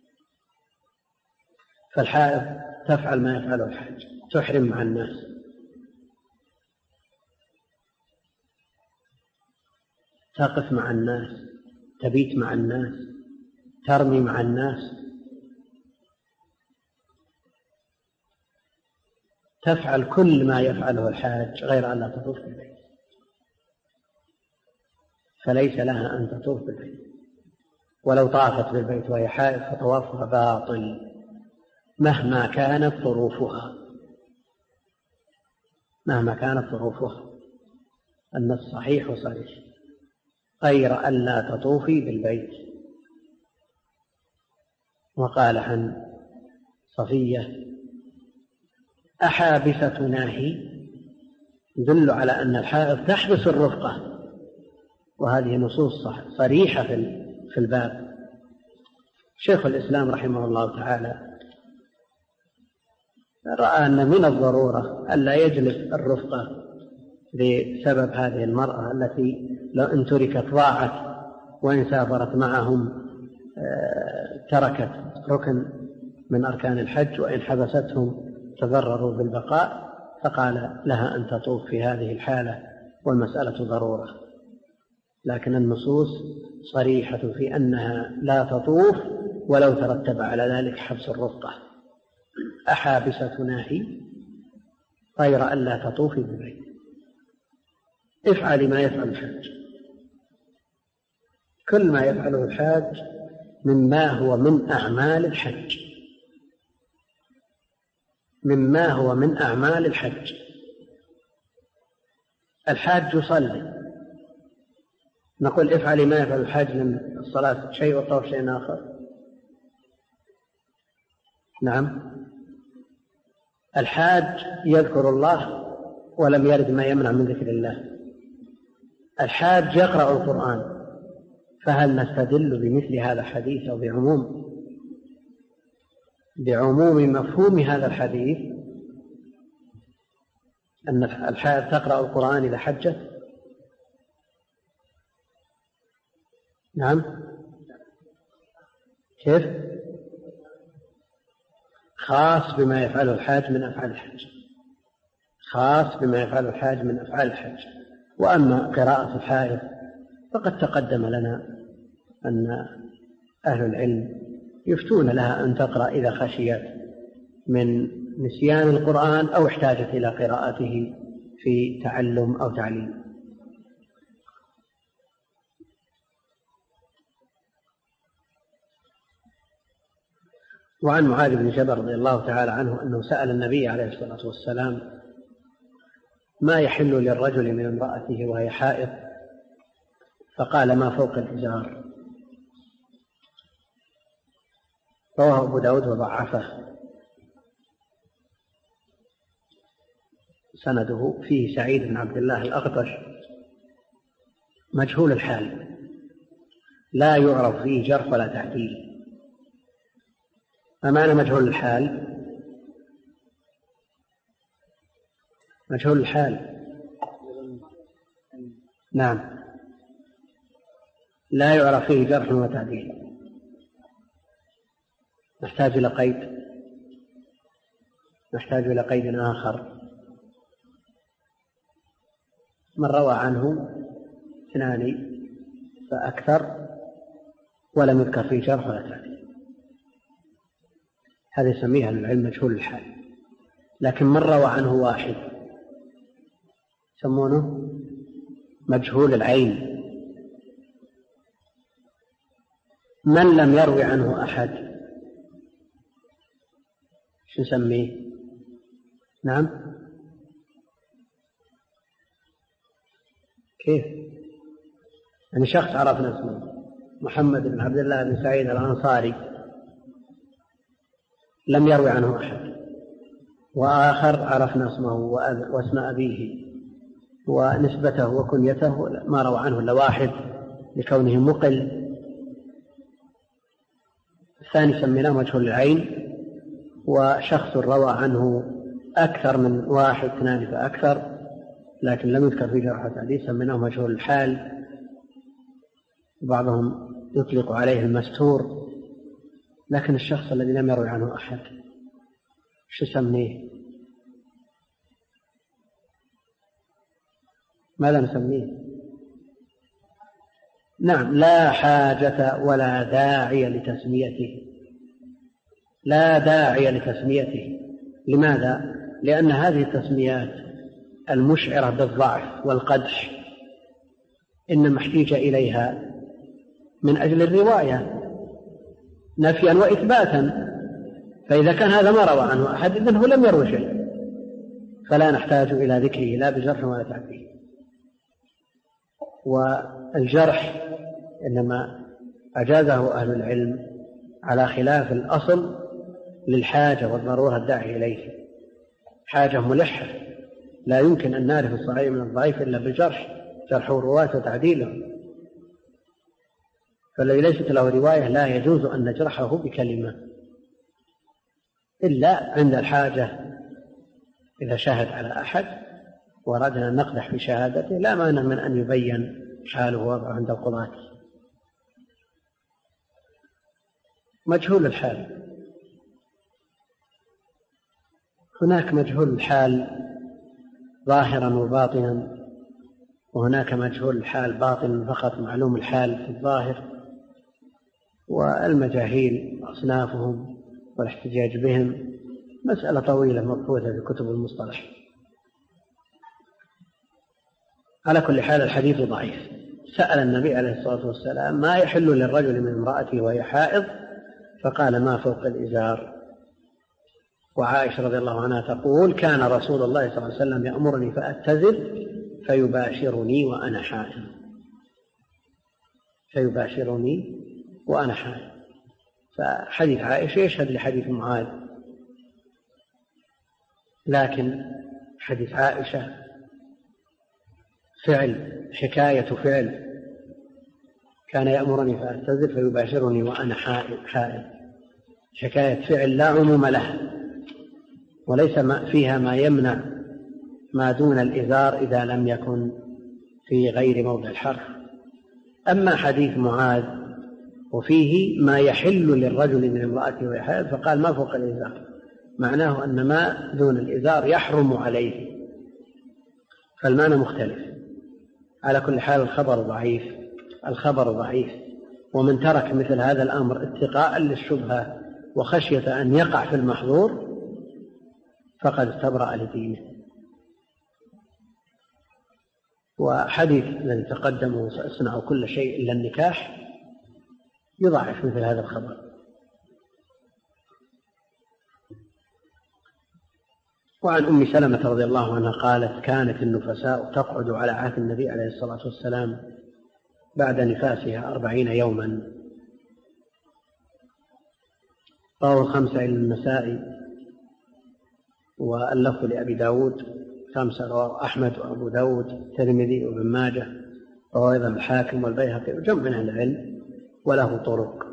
فالحائض تفعل ما يفعله الحاج، تحرم مع الناس، تقف مع الناس، تبيت مع الناس، ترمي مع الناس، تفعل كل ما يفعله الحاج غير أن لا تطوف بالبيت. فليس لها أن تطوف بالبيت، ولو طافت بالبيت وهي حائض فطوافها باطل مهما كانت ظروفها، مهما كانت ظروفها. النص صحيح وصريح، غير أن لا تطوفي بالبيت. وقال عن صفية: أحابستنا هي، يدل على أن الحائض تحبس الرفقة، وهذه نصوص صريحة في الباب. شيخ الإسلام رحمه الله تعالى رأى أن من الضرورة ألا يجلس الرفقة بسبب هذه المرأة التي لو أن تركت ضاعت، وإن سافرت معهم تركت ركن من أركان الحج، وإن حبستهم تضرروا بالبقاء، فقال لها أن تطوف في هذه الحالة والمسألة ضرورة. لكن النصوص صريحة في أنها لا تطوف ولو ترتب على ذلك حبس الرفقة. أحابستنا هي غير أن لا تطوفي بالبيت، افعلي ما يفعل الحاج. كل ما يفعله الحاج مما هو من أعمال الحج، مما هو من أعمال الحج. الحاج يصلي، نقول افعلي ما يفعل الحاج من الصلاة شيء والطواف شيء آخر؟ نعم. الحاج يذكر الله ولم يرد ما يمنع من ذكر الله. الحاج يقرأ القرآن، فهل نستدل بمثل هذا الحديث أو بعموم مفهوم هذا الحديث أن الحاج تقرأ القرآن إذا حجت؟ نعم. كيف؟ خاص بما يفعله الحاج من أفعال الحج، خاص بما يفعله الحاج من أفعال الحج. وأما قراءة الحائض فقد تقدم لنا أن أهل العلم يفتون لها أن تقرأ إذا خشيت من نسيان القرآن أو احتاجت إلى قراءته في تعلم أو تعليم. وعن معاذ بن جبل رضي الله تعالى عنه أنه سأل النبي عليه الصلاة والسلام ما يحل للرجل من امرأته وهي حائض، فقال ما فوق الإزار. رواه أبو داود وضعفه. سنده فيه سعيد بن عبد الله الأغطش مجهول الحال، لا يعرف فيه جرح ولا تعديل. ما معنى مجهول الحال؟ مجهول الحال نعم لا يعرف فيه جرح وتعديل. نحتاج إلى قيد آخر. من روى عنه 2 فأكثر ولم يذكر فيه جرح ولا تعديل، هذا يسميها العلم مجهول الحال. لكن من روى عنه 1 يسمونه مجهول العين. من لم يروي عنه أحد شو نسميه؟ نعم كيف؟ يعني شخص عرفنا اسمه محمد بن عبد الله بن سعيد الأنصاري لم يروي عنه أحد، وآخر عرفنا اسمه واسم أبيه ونسبته وكنيته ما روى عنه إلا 1 لكونه مقل. الثاني سميناه مجهول العين. وشخص روى عنه أكثر من 1 2 فأكثر لكن لم يذكر في جرح وتعديل سميناه مجهول الحال. بعضهم يطلق عليه المستور. لكن الشخص الذي لم يروي عنه أحد شو سميه؟ ماذا نسميه؟ نعم لا حاجة ولا داعي لتسميته، لا داعي لتسميته. لماذا؟ لأن هذه التسميات المشعرة بالضعف والقدح إنما احتيج إليها من أجل الرواية نفيا وإثباتا، فإذا كان هذا ما روى عنه أحد إذن هو لم يروي شيء، فلا نحتاج إلى ذكره لا بجرح ولا تعديل. والجرح إنما أجازه أهل العلم على خلاف الأصل للحاجة والضرورة الداعي إليه. حاجة ملحة لا يمكن أن نعرف الصحيح من الضعيف إلا بالجرح، جرح الرواة وتعديله. فالذي ليست له رواية لا يجوز أن نجرحه بكلمة إلا عند الحاجة. إذا شاهد على أحد وأردنا أن نقدح في شهادته لا مانع من أن يبين حاله ووضعه عند القضاة. مجهول الحال. هناك مجهول الحال ظاهرا وباطنا، وهناك مجهول الحال باطنا فقط معلوم الحال في الظاهر. والمجاهيل أصنافهم والاحتجاج بهم مسألة طويلة مبحوثة في كتب المصطلح. على كل حال الحديث ضعيف. سأل النبي عليه الصلاة والسلام ما يحل للرجل من امرأته وهي حائض، فقال ما فوق الإزار. وعائشة رضي الله عنها تقول كان رسول الله صلى الله عليه وسلم يأمرني فأتزر فيباشرني وأنا حائض. فيباشرني وأنا حائض. فحديث عائشة يشهد لحديث معاذ، لكن حديث عائشة فعل، حكاية فعل، كان يأمرني فأتزر فيباشرني وأنا حائض، حكاية فعل لا عموم له، وليس فيها ما يمنع ما دون الإزار إذا لم يكن في غير موضع الحرف. أما حديث معاذ وفيه ما يحل للرجل من امرأته وهي حائض، فقال ما فوق الإزار، معناه أن ما دون الإزار يحرم عليه، فالمعنى مختلف. على كل حال الخبر ضعيف. ومن ترك مثل هذا الأمر اتقاء للشبهة وخشية أن يقع في المحظور فقد استبرأ لدينه. وحديث الذي تقدمه سأصنع كل شيء إلا النكاح يضعف مثل هذا الخبر. وعن أم سلمة رضي الله عنها قالت كانت النفساء تقعد على عهد النبي عليه الصلاة والسلام بعد نفاسها 40 يوما. رواه 5 إلى النسائي، واللفظ لأبي داود 5 رواه أحمد وأبو داود الترمذي وابن ماجه، رواه أيضا الحاكم والبيهقي وجمع من العلم وله طرق.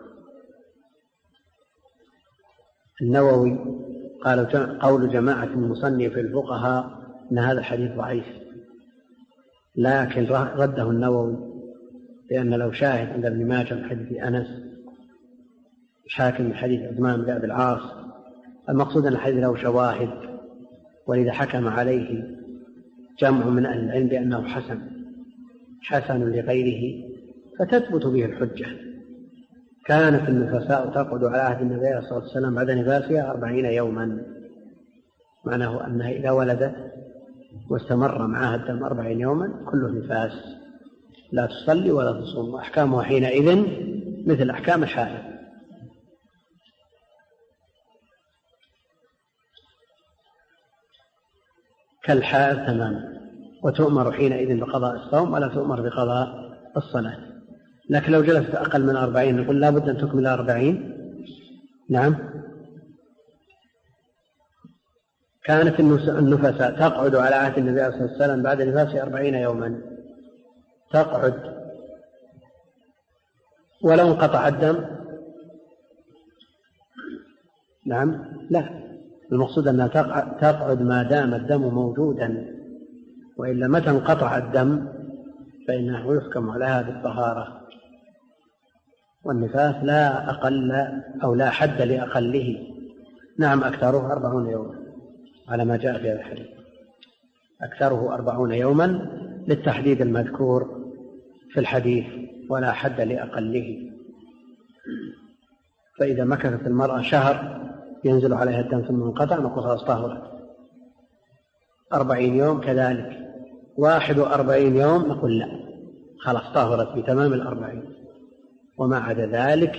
النووي قول جماعة المصنف في الفقهاء أن هذا الحديث ضعيف، لكن رده النووي لأن لو شاهد عند ابن ماجه من حديث أنس، الحاكم من حديث عثمان بن أبي العاص، المقصود أن الحديث له شواهد، ولذا حكم عليه جمع من أهل العلم بأنه حسن لغيره فتثبت به الحجة. كانت النفساء تقعد على عهد النبي صلى الله عليه وسلم بعد نفاسها 40 يوما، معناه أنها إذا ولدت واستمر معها الدم 40 يوما كله نفاس، لا تصلي ولا تصوم، وأحكامها حينئذ مثل أحكام الحائض. كالحائض تماما، وتؤمر حينئذ بقضاء الصوم ولا تؤمر بقضاء الصلاة. لكن لو جلست أقل من 40 نقول لا بد أن تكمل 40. نعم. كانت النفساء تقعد على عهد النبي صلى الله عليه وسلم بعد نفاسه 40 يوما، تقعد ولو انقطع الدم. نعم، لا، المقصود أنها تقعد ما دام الدم موجودا، وإلا متى انقطع الدم فإنه يحكم عليها بالطهارة. والنفاس لا أقل أو لا حد لأقله. نعم، أكثره 40 يوما على ما جاء في هذا الحديث، أكثره 40 يوما للتحديد المذكور في الحديث، ولا حد لأقله. فإذا مكثت المرأة شهر ينزل عليها الدم ثم انقطع نقول خلاص طهرت. 40 يوم كذلك، 41 يوم نقول لا خلاص طهرت بتمام 40، وما عدا ذلك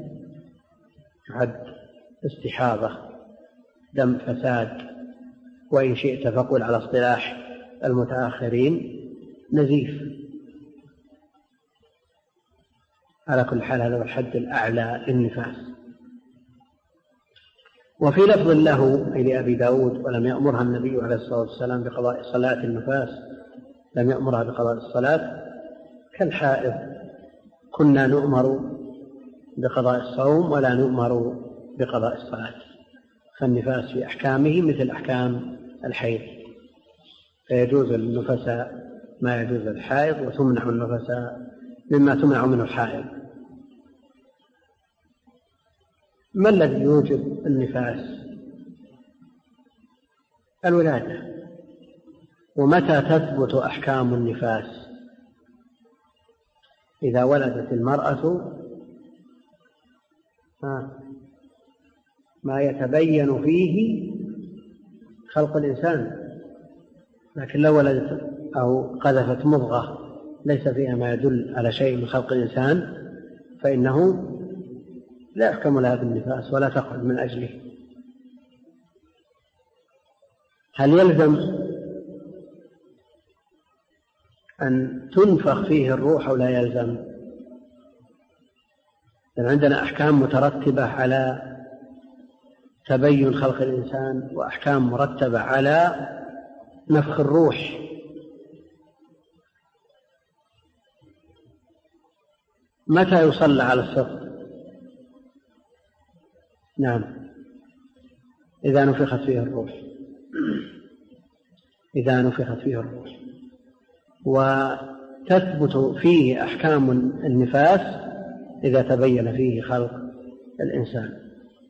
يعد استحاضة، دم فساد، وإن شئت فقل على اصطلاح المتأخرين نزيف. على كل حال هذا هو الحد الأعلى للنفاس. وفي لفظ له أي لأبي داود ولم يأمرها النبي عليه الصلاة والسلام بقضاء صلاة النفاس، لم يأمرها بقضاء الصلاة كالحائض، كنا نؤمر بقضاء الصوم ولا نؤمر بقضاء الصلاة. فالنفاس في أحكامه مثل أحكام الحيض، فيجوز النفساء ما يجوز الحائض، وتمنع النفساء مما تمنع منه الحائض. ما الذي يوجب النفاس؟ الولادة. ومتى تثبت أحكام النفاس؟ إذا ولدت المرأة ما يتبين فيه خلق الإنسان، لكن لو ولدت أو قذفت مضغة ليس فيها ما يدل على شيء من خلق الإنسان فإنه لا يحكم لها بالنفاس ولا تخرج من أجله. هل يلزم أن تنفخ فيه الروح أو لا يلزم؟ لأن عندنا أحكام مترتبة على تبين خلق الإنسان وأحكام مرتبة على نفخ الروح. متى يصلى على الصف؟ نعم، إذا نفخت فيه الروح، إذا نفخت فيه الروح. وتثبت فيه أحكام النفاس إذا تبين فيه خلق الإنسان.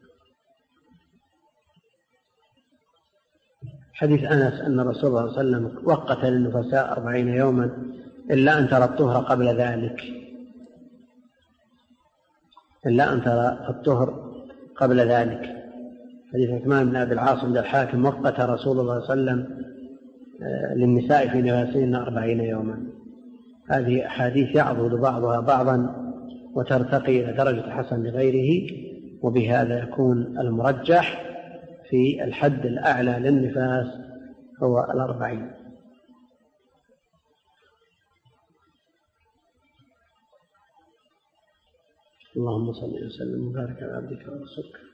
حديث أنس أن رسول الله صلى الله عليه وسلم وقت للنفساء 40 يوما إلا أن ترى الطهر قبل ذلك، إلا أن ترى الطهر قبل ذلك. حديث عثمان بن أبي العاص عند الحاكم وقت رسول الله صلى الله عليه وسلم للنساء في نفاسهن 40 يوما. هذه أحاديث يعضد بعضها بعضا وترتقي إلى درجة حسن لغيره، وبهذا يكون المرجح في الحد الأعلى للنفاس هو 40. اللهم صل وسلم وبارك على عبدك ورسولك.